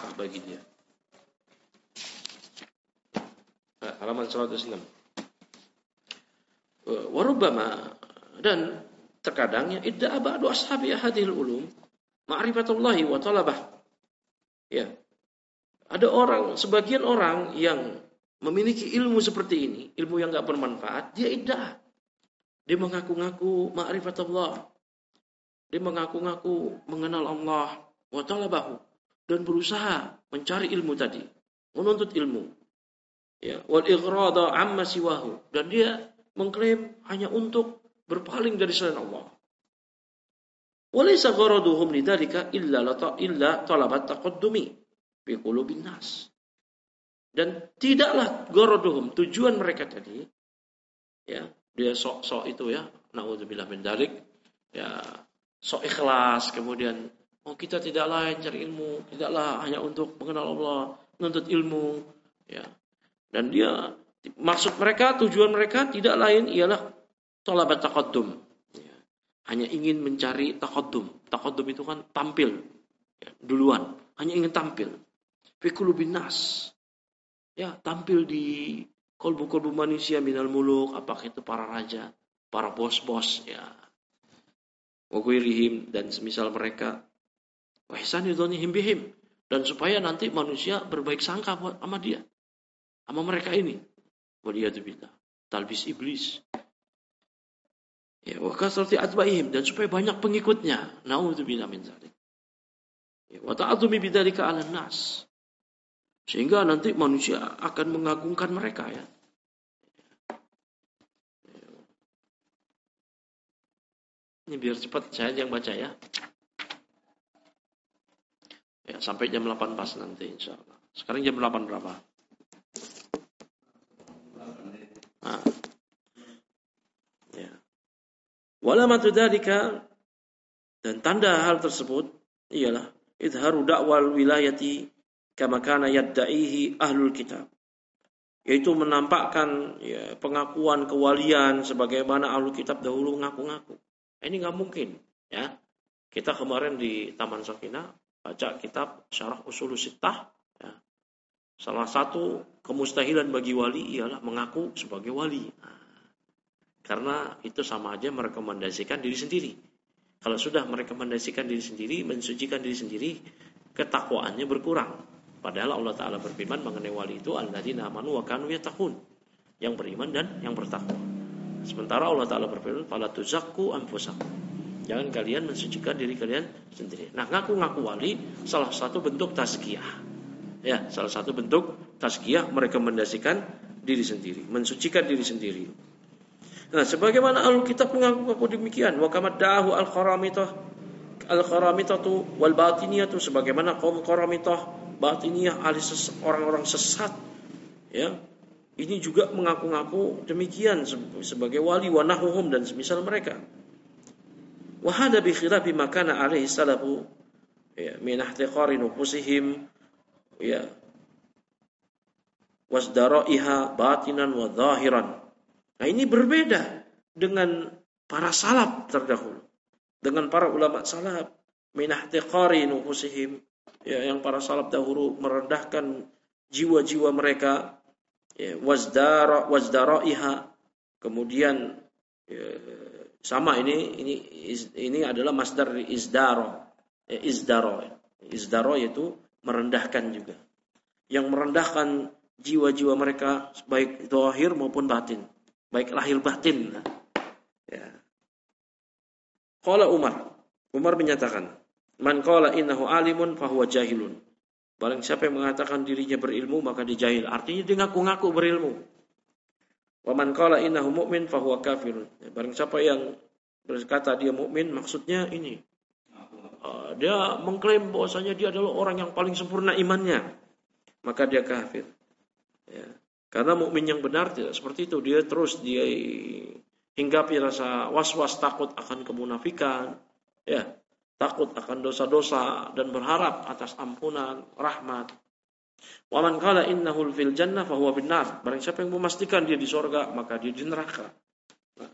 Halaman 106. Warubbama, dan terkadang, ya, idda'a ba'du ashabi hadhil ulum ma'rifatullahi wa talabah. Ya. Ada sebagian orang yang memiliki ilmu seperti ini, ilmu yang enggak bermanfaat, dia iddah. Dia mengaku-ngaku ma'rifatullah. Dia mengaku-ngaku mengenal Allah wa talabahu, dan berusaha mencari ilmu tadi, menuntut ilmu. Ya, wal ighrada amma siwahu, dan dia mengklaim hanya untuk berpaling dari selain Allah. Walaysa gharaduhum lidzalika illa talabat taqaddumi fi qulubin nas. Dan tidaklah gharaduhum, tujuan mereka tadi, ya, dia sok-sok itu, ya, naudzubillah min dzalik, ya, sok ikhlas, kemudian kita tidaklah cari ilmu, tidaklah hanya untuk mengenal Allah, menuntut ilmu, ya. Dan dia maksud mereka, tujuan mereka tidak lain ialah talabat taqaddum, ya. Hanya ingin mencari taqaddum. Taqaddum itu kan tampil, ya, duluan, hanya ingin tampil. Fi qulubin nas, ya, tampil di kolbu-kolbu manusia minal muluk, apakah itu para raja, para bos-bos, ya, wa ghairihim, dan semisal mereka, wa ihsani dzannihim bihim, dan supaya nanti manusia berbaik sangka buat sama dia, sama mereka ini. Waliyadzubillah, talbis iblis. Ya, wa kasrati atba'ihim, dan supaya banyak pengikutnya. Nauzubillah min dzalik. Ya, wa ta'adzumi bidzalika 'alan nas. Sehingga nanti manusia akan mengagungkan mereka, ya. Ini biar cepat saya yang baca, ya. Ya, sampai jam 8 pas nanti insyaallah. Sekarang jam 8 berapa? Nah. Ya. Walamatu dzalika, dan tanda hal tersebut ialah idharu da'wal wilayati kama kana yadda'ihi ahlul kitab. yaitu menampakkan ya, pengakuan kewalian sebagaimana ahlu kitab dahulu ngaku-ngaku. Ini nggak mungkin, ya. Kita kemarin di Taman Sakinah baca kitab Syarah Ushul Sittah, ya. Salah satu kemustahilan bagi wali ialah mengaku sebagai wali. Karena itu sama aja merekomendasikan diri sendiri. Kalau sudah merekomendasikan diri sendiri, mensucikan diri sendiri, ketakwaannya berkurang. Padahal Allah Ta'ala berfirman mengenai wali itu alladzina amanu wa kanu yattaqun, yang beriman dan yang bertakwa. Sementara Allah Ta'ala berfirman fala tuzakku anfusakum, jangan kalian mensucikan diri kalian sendiri. Nah, ngaku-ngaku wali salah satu bentuk tazkiyah. Ya, salah satu bentuk tazkiyah merekomendasikan diri sendiri, mensucikan diri sendiri. Nah, sebagaimana ahlu kitab mengaku demikian, wa kama da'ahu al-qaramitatu wal batiniyatu, sebagaimana kaum qaramitah, batiniyah, orang-orang sesat, ya. Ini juga mengaku-ngaku demikian sebagai wali wa nahuhum dan semisal mereka. Wa hada bi khilafi ma kana alaihi salafu, ya, min ihtiqari nufusihim, ya, wasdaraiha batinan wa zahiran. Nah, ini berbeda dengan para salaf terdahulu, dengan para ulama salaf, min ihtiqari nufusihim, ya, yang para salaf dahulu merendahkan jiwa-jiwa mereka, ya, wasdaraiha, kemudian ya, sama ini adalah masdar izdaro, ya, izdaro yaitu merendahkan juga, yang merendahkan jiwa-jiwa mereka baik zahir maupun batin, baik lahir batin. Ya. Qala Umar menyatakan, man qala innahu alimun fahuwa jahilun. Barang siapa yang mengatakan dirinya berilmu maka dia jahil. Artinya dia ngaku-ngaku berilmu. Wa man qala innahu mu'min fahuwa kafirun. Barang siapa yang berkata dia mukmin, maksudnya ini. Dia mengklaim bahwasanya dia adalah orang yang paling sempurna imannya, maka dia kafir. Ya. Karena mukmin yang benar tidak seperti itu. Dia hinggapi rasa was-was, takut akan kemunafikan, ya, takut akan dosa-dosa dan berharap atas ampunan, rahmat. Wa man qala innahu fil jannah fa huwa bin nar. Barang siapa yang memastikan dia di surga, maka dia di neraka. Nah.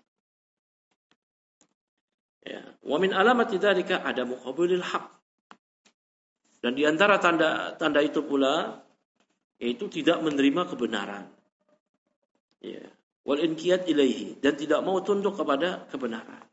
Ya, wa min alamati dzalika ada muqabilul haq. Dan di antara tanda itu pula yaitu tidak menerima kebenaran. Ya, wal inqiyad ilaihi, dan tidak mau tunduk kepada kebenaran.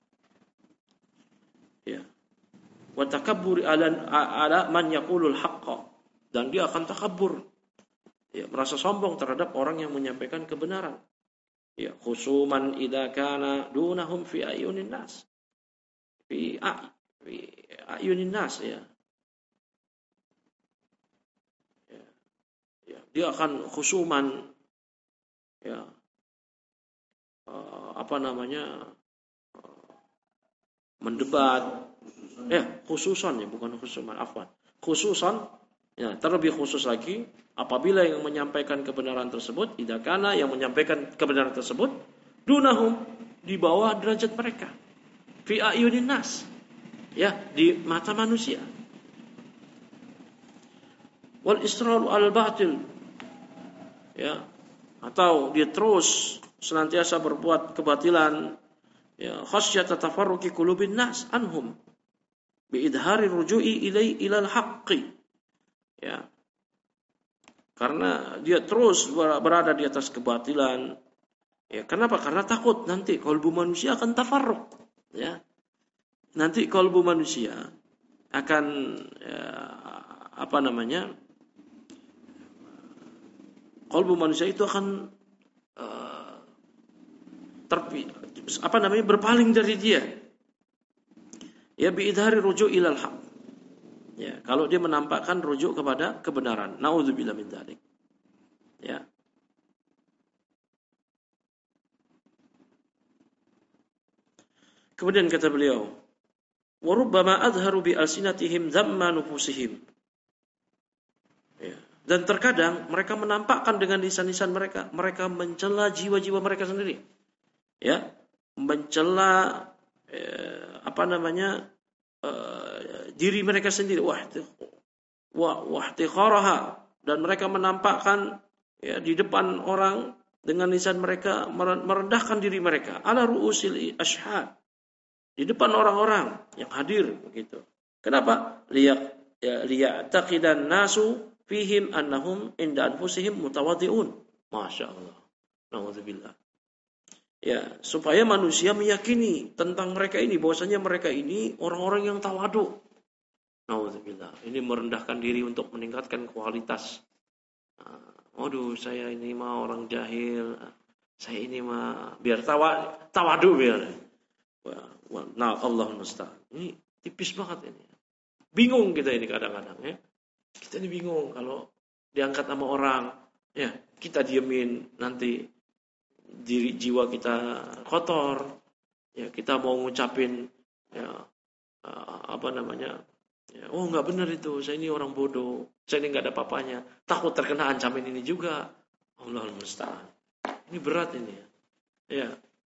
Ya. Wa takabbur ala man yaqulul haqqa, dan dia akan takabbur, ya, merasa sombong terhadap orang yang menyampaikan kebenaran. Ya, khusuman idza kana dunahum fi ayunin nas. Fi ayunin nas, ya. Dia akan khusuman, ya, mendebat, khususan, ya, bukan khusuman, afwan, khususan, ya, terlebih khusus lagi apabila yang menyampaikan kebenaran tersebut, idza kana, yang menyampaikan kebenaran tersebut, dunahum, di bawah derajat mereka, fi ayunin nas, ya, di mata manusia. Wal israru al batil, ya, atau dia terus senantiasa berbuat kebatilan, ya, khasyata tafarruqi qulubin nas anhum bi idhari ruju'i ilal haqqi, ya, karena dia terus berada di atas kebatilan, ya, kenapa? Karena takut nanti kalbu manusia akan tafarruq, ya, nanti kalbu manusia akan, ya, kalbu manusia itu akan berpaling dari dia. Ya, biidhari rujuk ilal haq. Ya, kalau dia menampakkan rujuk kepada kebenaran. Nauzubillah min dzalik. Ya. Kemudian kata beliau, wa rubbama adharu bi alsinatihim dhamma nufusihim. Ya. Dan terkadang mereka menampakkan dengan lisan-lisan mereka mencela jiwa-jiwa mereka sendiri, ya, mencela diri mereka sendiri, wahtiqaraha, dan mereka menampakkan ya di depan orang dengan lisan mereka merendahkan diri mereka ala ru'usil ashhad, di depan orang-orang yang hadir begitu. Kenapa? Liya'taqidan nasu fihim annahum inda anfusihim mutawaddi'un. Masya Allah. Na'udzubillah. Ya, supaya manusia meyakini tentang mereka ini, bahwasanya mereka ini orang-orang yang tawadu. Na'udzubillah. Ini merendahkan diri untuk meningkatkan kualitas. Waduh, saya ini mah orang jahil. Saya ini mah biar tawadu biar. Nah, Allah musta'an. Ini tipis banget ini. Bingung kita ini kadang-kadang ya. Kita ini bingung kalau diangkat sama orang, ya kita diemin, nanti diri jiwa kita kotor. Ya kita mau ngucapin ya apa namanya? Ya, oh enggak benar itu, saya ini orang bodoh. Saya ini enggak ada apa-apanya. Takut terkena ancaman ini juga. Allahul musta'an. Ini berat ini ya. Ya.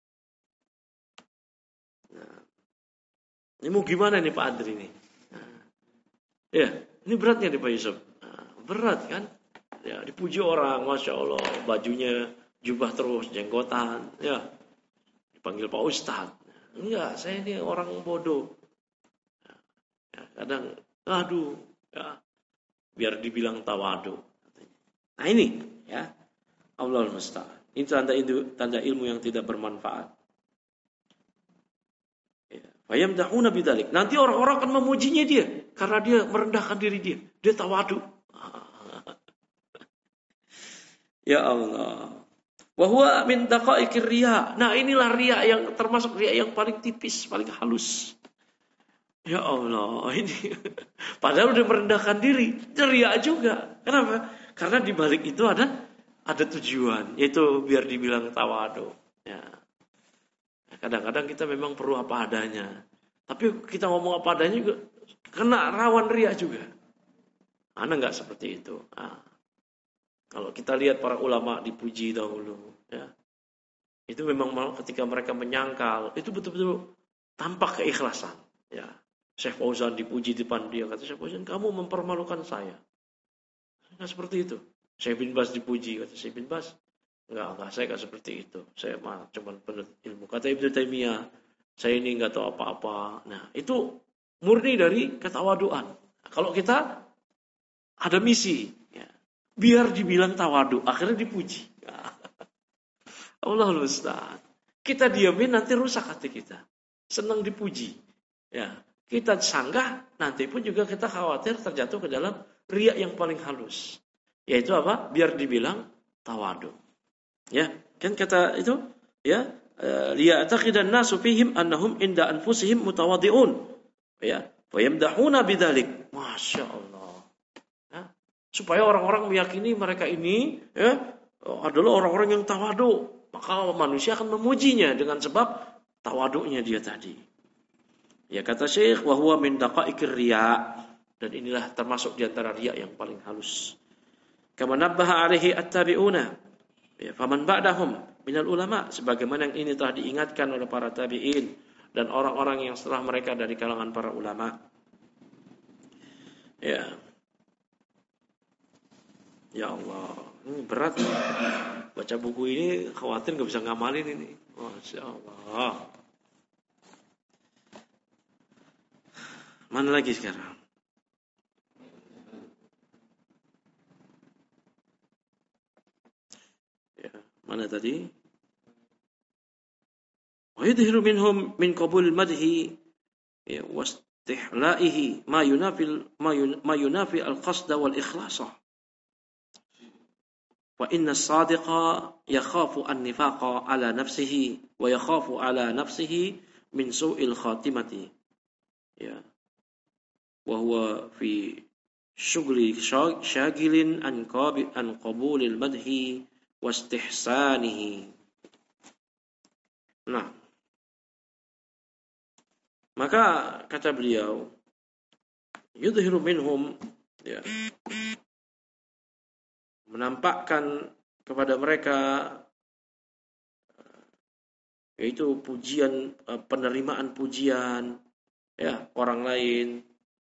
Nah, ini mau gimana nih Pak Adri ini? Ya, ini beratnya nih Pak Yusuf. Berat kan? Ya, dipuji orang, Masya Allah, bajunya jubah terus, jenggotan, ya. Dipanggil Pak Ustadz. Enggak, saya ini orang bodoh. Ya, kadang, aduh, ya, biar dibilang tawadu. Nah ini, ya, Allahul musta'an. Ini tanda ilmu yang tidak bermanfaat. Fayamdahuna bidzalik. Nanti orang-orang akan memujinya dia karena dia merendahkan diri dia. Dia tawadu. Ya Allah. Wa huwa min daqaiqir riya. Nah, inilah riya yang termasuk riya yang paling tipis, paling halus. Ya Allah, ini padahal udah merendahkan diri, riya juga. Kenapa? Karena di balik itu ada tujuan, yaitu biar dibilang tawadu. Ya. Kadang-kadang kita memang perlu apa adanya. Tapi kita ngomong apa adanya juga kena rawan riya juga. Ana enggak seperti itu. Nah, kalau kita lihat para ulama dipuji dahulu, ya, itu memang ketika mereka menyangkal, itu betul-betul tampak keikhlasan. Ya, Syekh Fauzan dipuji di depan dia, kata Syekh Fauzan, kamu mempermalukan saya. Nah, seperti itu. Syekh bin Baz dipuji, kata Syekh bin Baz, enggak, saya enggak seperti itu. Saya mah cuma penuntut ilmu. Kata Ibnu Taimiyah, saya ini enggak tahu apa-apa. Nah, itu murni dari ketawaduan. Kalau kita ada misi, ya, biar dibilang tawadu, akhirnya dipuji. Ya. Allahul musta'an. Kita diamin nanti rusak hati kita. Senang dipuji. Ya, kita sanggah, nanti pun juga kita khawatir terjatuh ke dalam riya yang paling halus. Yaitu apa? Biar dibilang tawadu. Ya, kan kata itu, ya, liya'taqidan nasu fihim annahum inda anfusihim mutawaddi'un. Ya, fa yamdahuna bidzalik. Masya Allah. Ya, supaya orang-orang meyakini mereka ini, ya, adalah orang-orang yang tawadu. Maka manusia akan memujinya dengan sebab tawadunya dia tadi. Ya, kata Syekh, wa huwa min daqaiqir riya. Dan inilah termasuk di antara riya yang paling halus. Kama nabbaha alaihi at-tabi'una. Ya, faman ba'dahum minal ulama, sebagaimana yang ini telah diingatkan oleh para tabi'in dan orang-orang yang setelah mereka dari kalangan para ulama. Ya. Ya Allah, ini berat nih. Baca buku ini khawatir enggak bisa ngamalin ini. Masya Allah. Mana lagi sekarang? Mana tadi? Wa yudhiru minhum min qabul madhi wastihlaihi ma yunafi al-qasd wal ikhlasa. Wa inna as-sadiqa yakhafu an-nifaqa ala nafsihi wa yakhafu ala nafsihi min su'il khatimati. Ya. Wa huwa fi syughli syagilin an qabulil madhi wastihsanihi. Nah, maka kata beliau, yudhiru minhum, ya, menampakkan kepada mereka, yaitu pujian, penerimaan pujian, ya, orang lain,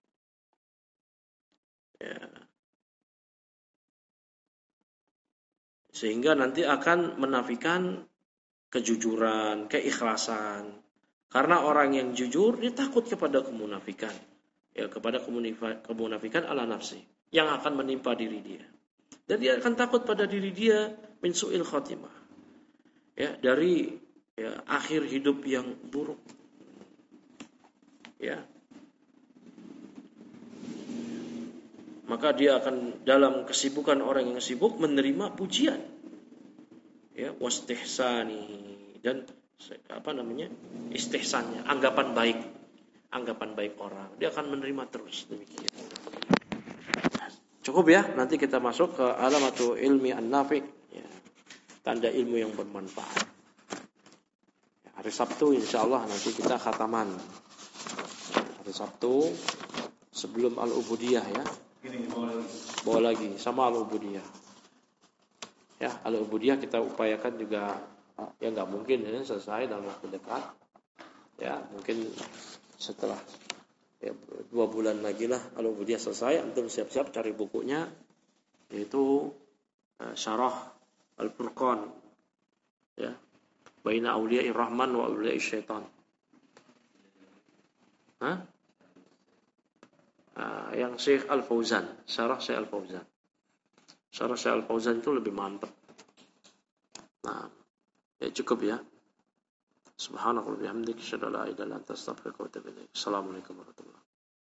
ya, Sehingga nanti akan menafikan kejujuran, keikhlasan. Karena orang yang jujur dia takut kepada kemunafikan. Ya, kepada kemunafikan ala nafsi yang akan menimpa diri dia. Dan dia akan takut pada diri dia min su'il khotimah. Ya, dari akhir hidup yang buruk. Ya. Maka dia akan dalam kesibukan orang yang sibuk menerima pujian. Ya, wastihsani dan istihsannya, anggapan baik orang. Dia akan menerima terus demikian. Cukup ya, nanti kita masuk ke alamatu ilmi an-nafi, ya, tanda ilmu yang bermanfaat. Ya, hari Sabtu insyaallah nanti kita khataman. Hari Sabtu sebelum al-ubudiyah ya. Bawa lagi sama al-ubudiyah. Ya, al-ubudiyah kita upayakan juga ya nggak mungkin ya, selesai dalam waktu dekat. Ya, mungkin setelah 2 bulan lagi lah al-ubudiyah selesai. Antum siap-siap cari bukunya, yaitu Syarah Al-Furqan. Ya. Baina Auliya'ir Rahman wa Auliya'is Syaitan. Yang Syekh Al-Fauzan, Syarah Syekh Al-Fauzan. Syarah Syekh Al-Fauzan itu lebih mantap. Nah, ya cukup ya. Subhanallah wa bihamdihi, asyhadu an la ilaha illa anta, astaghfiruka wa atubu ilaik. Assalamualaikum warahmatullahi wabarakatuh.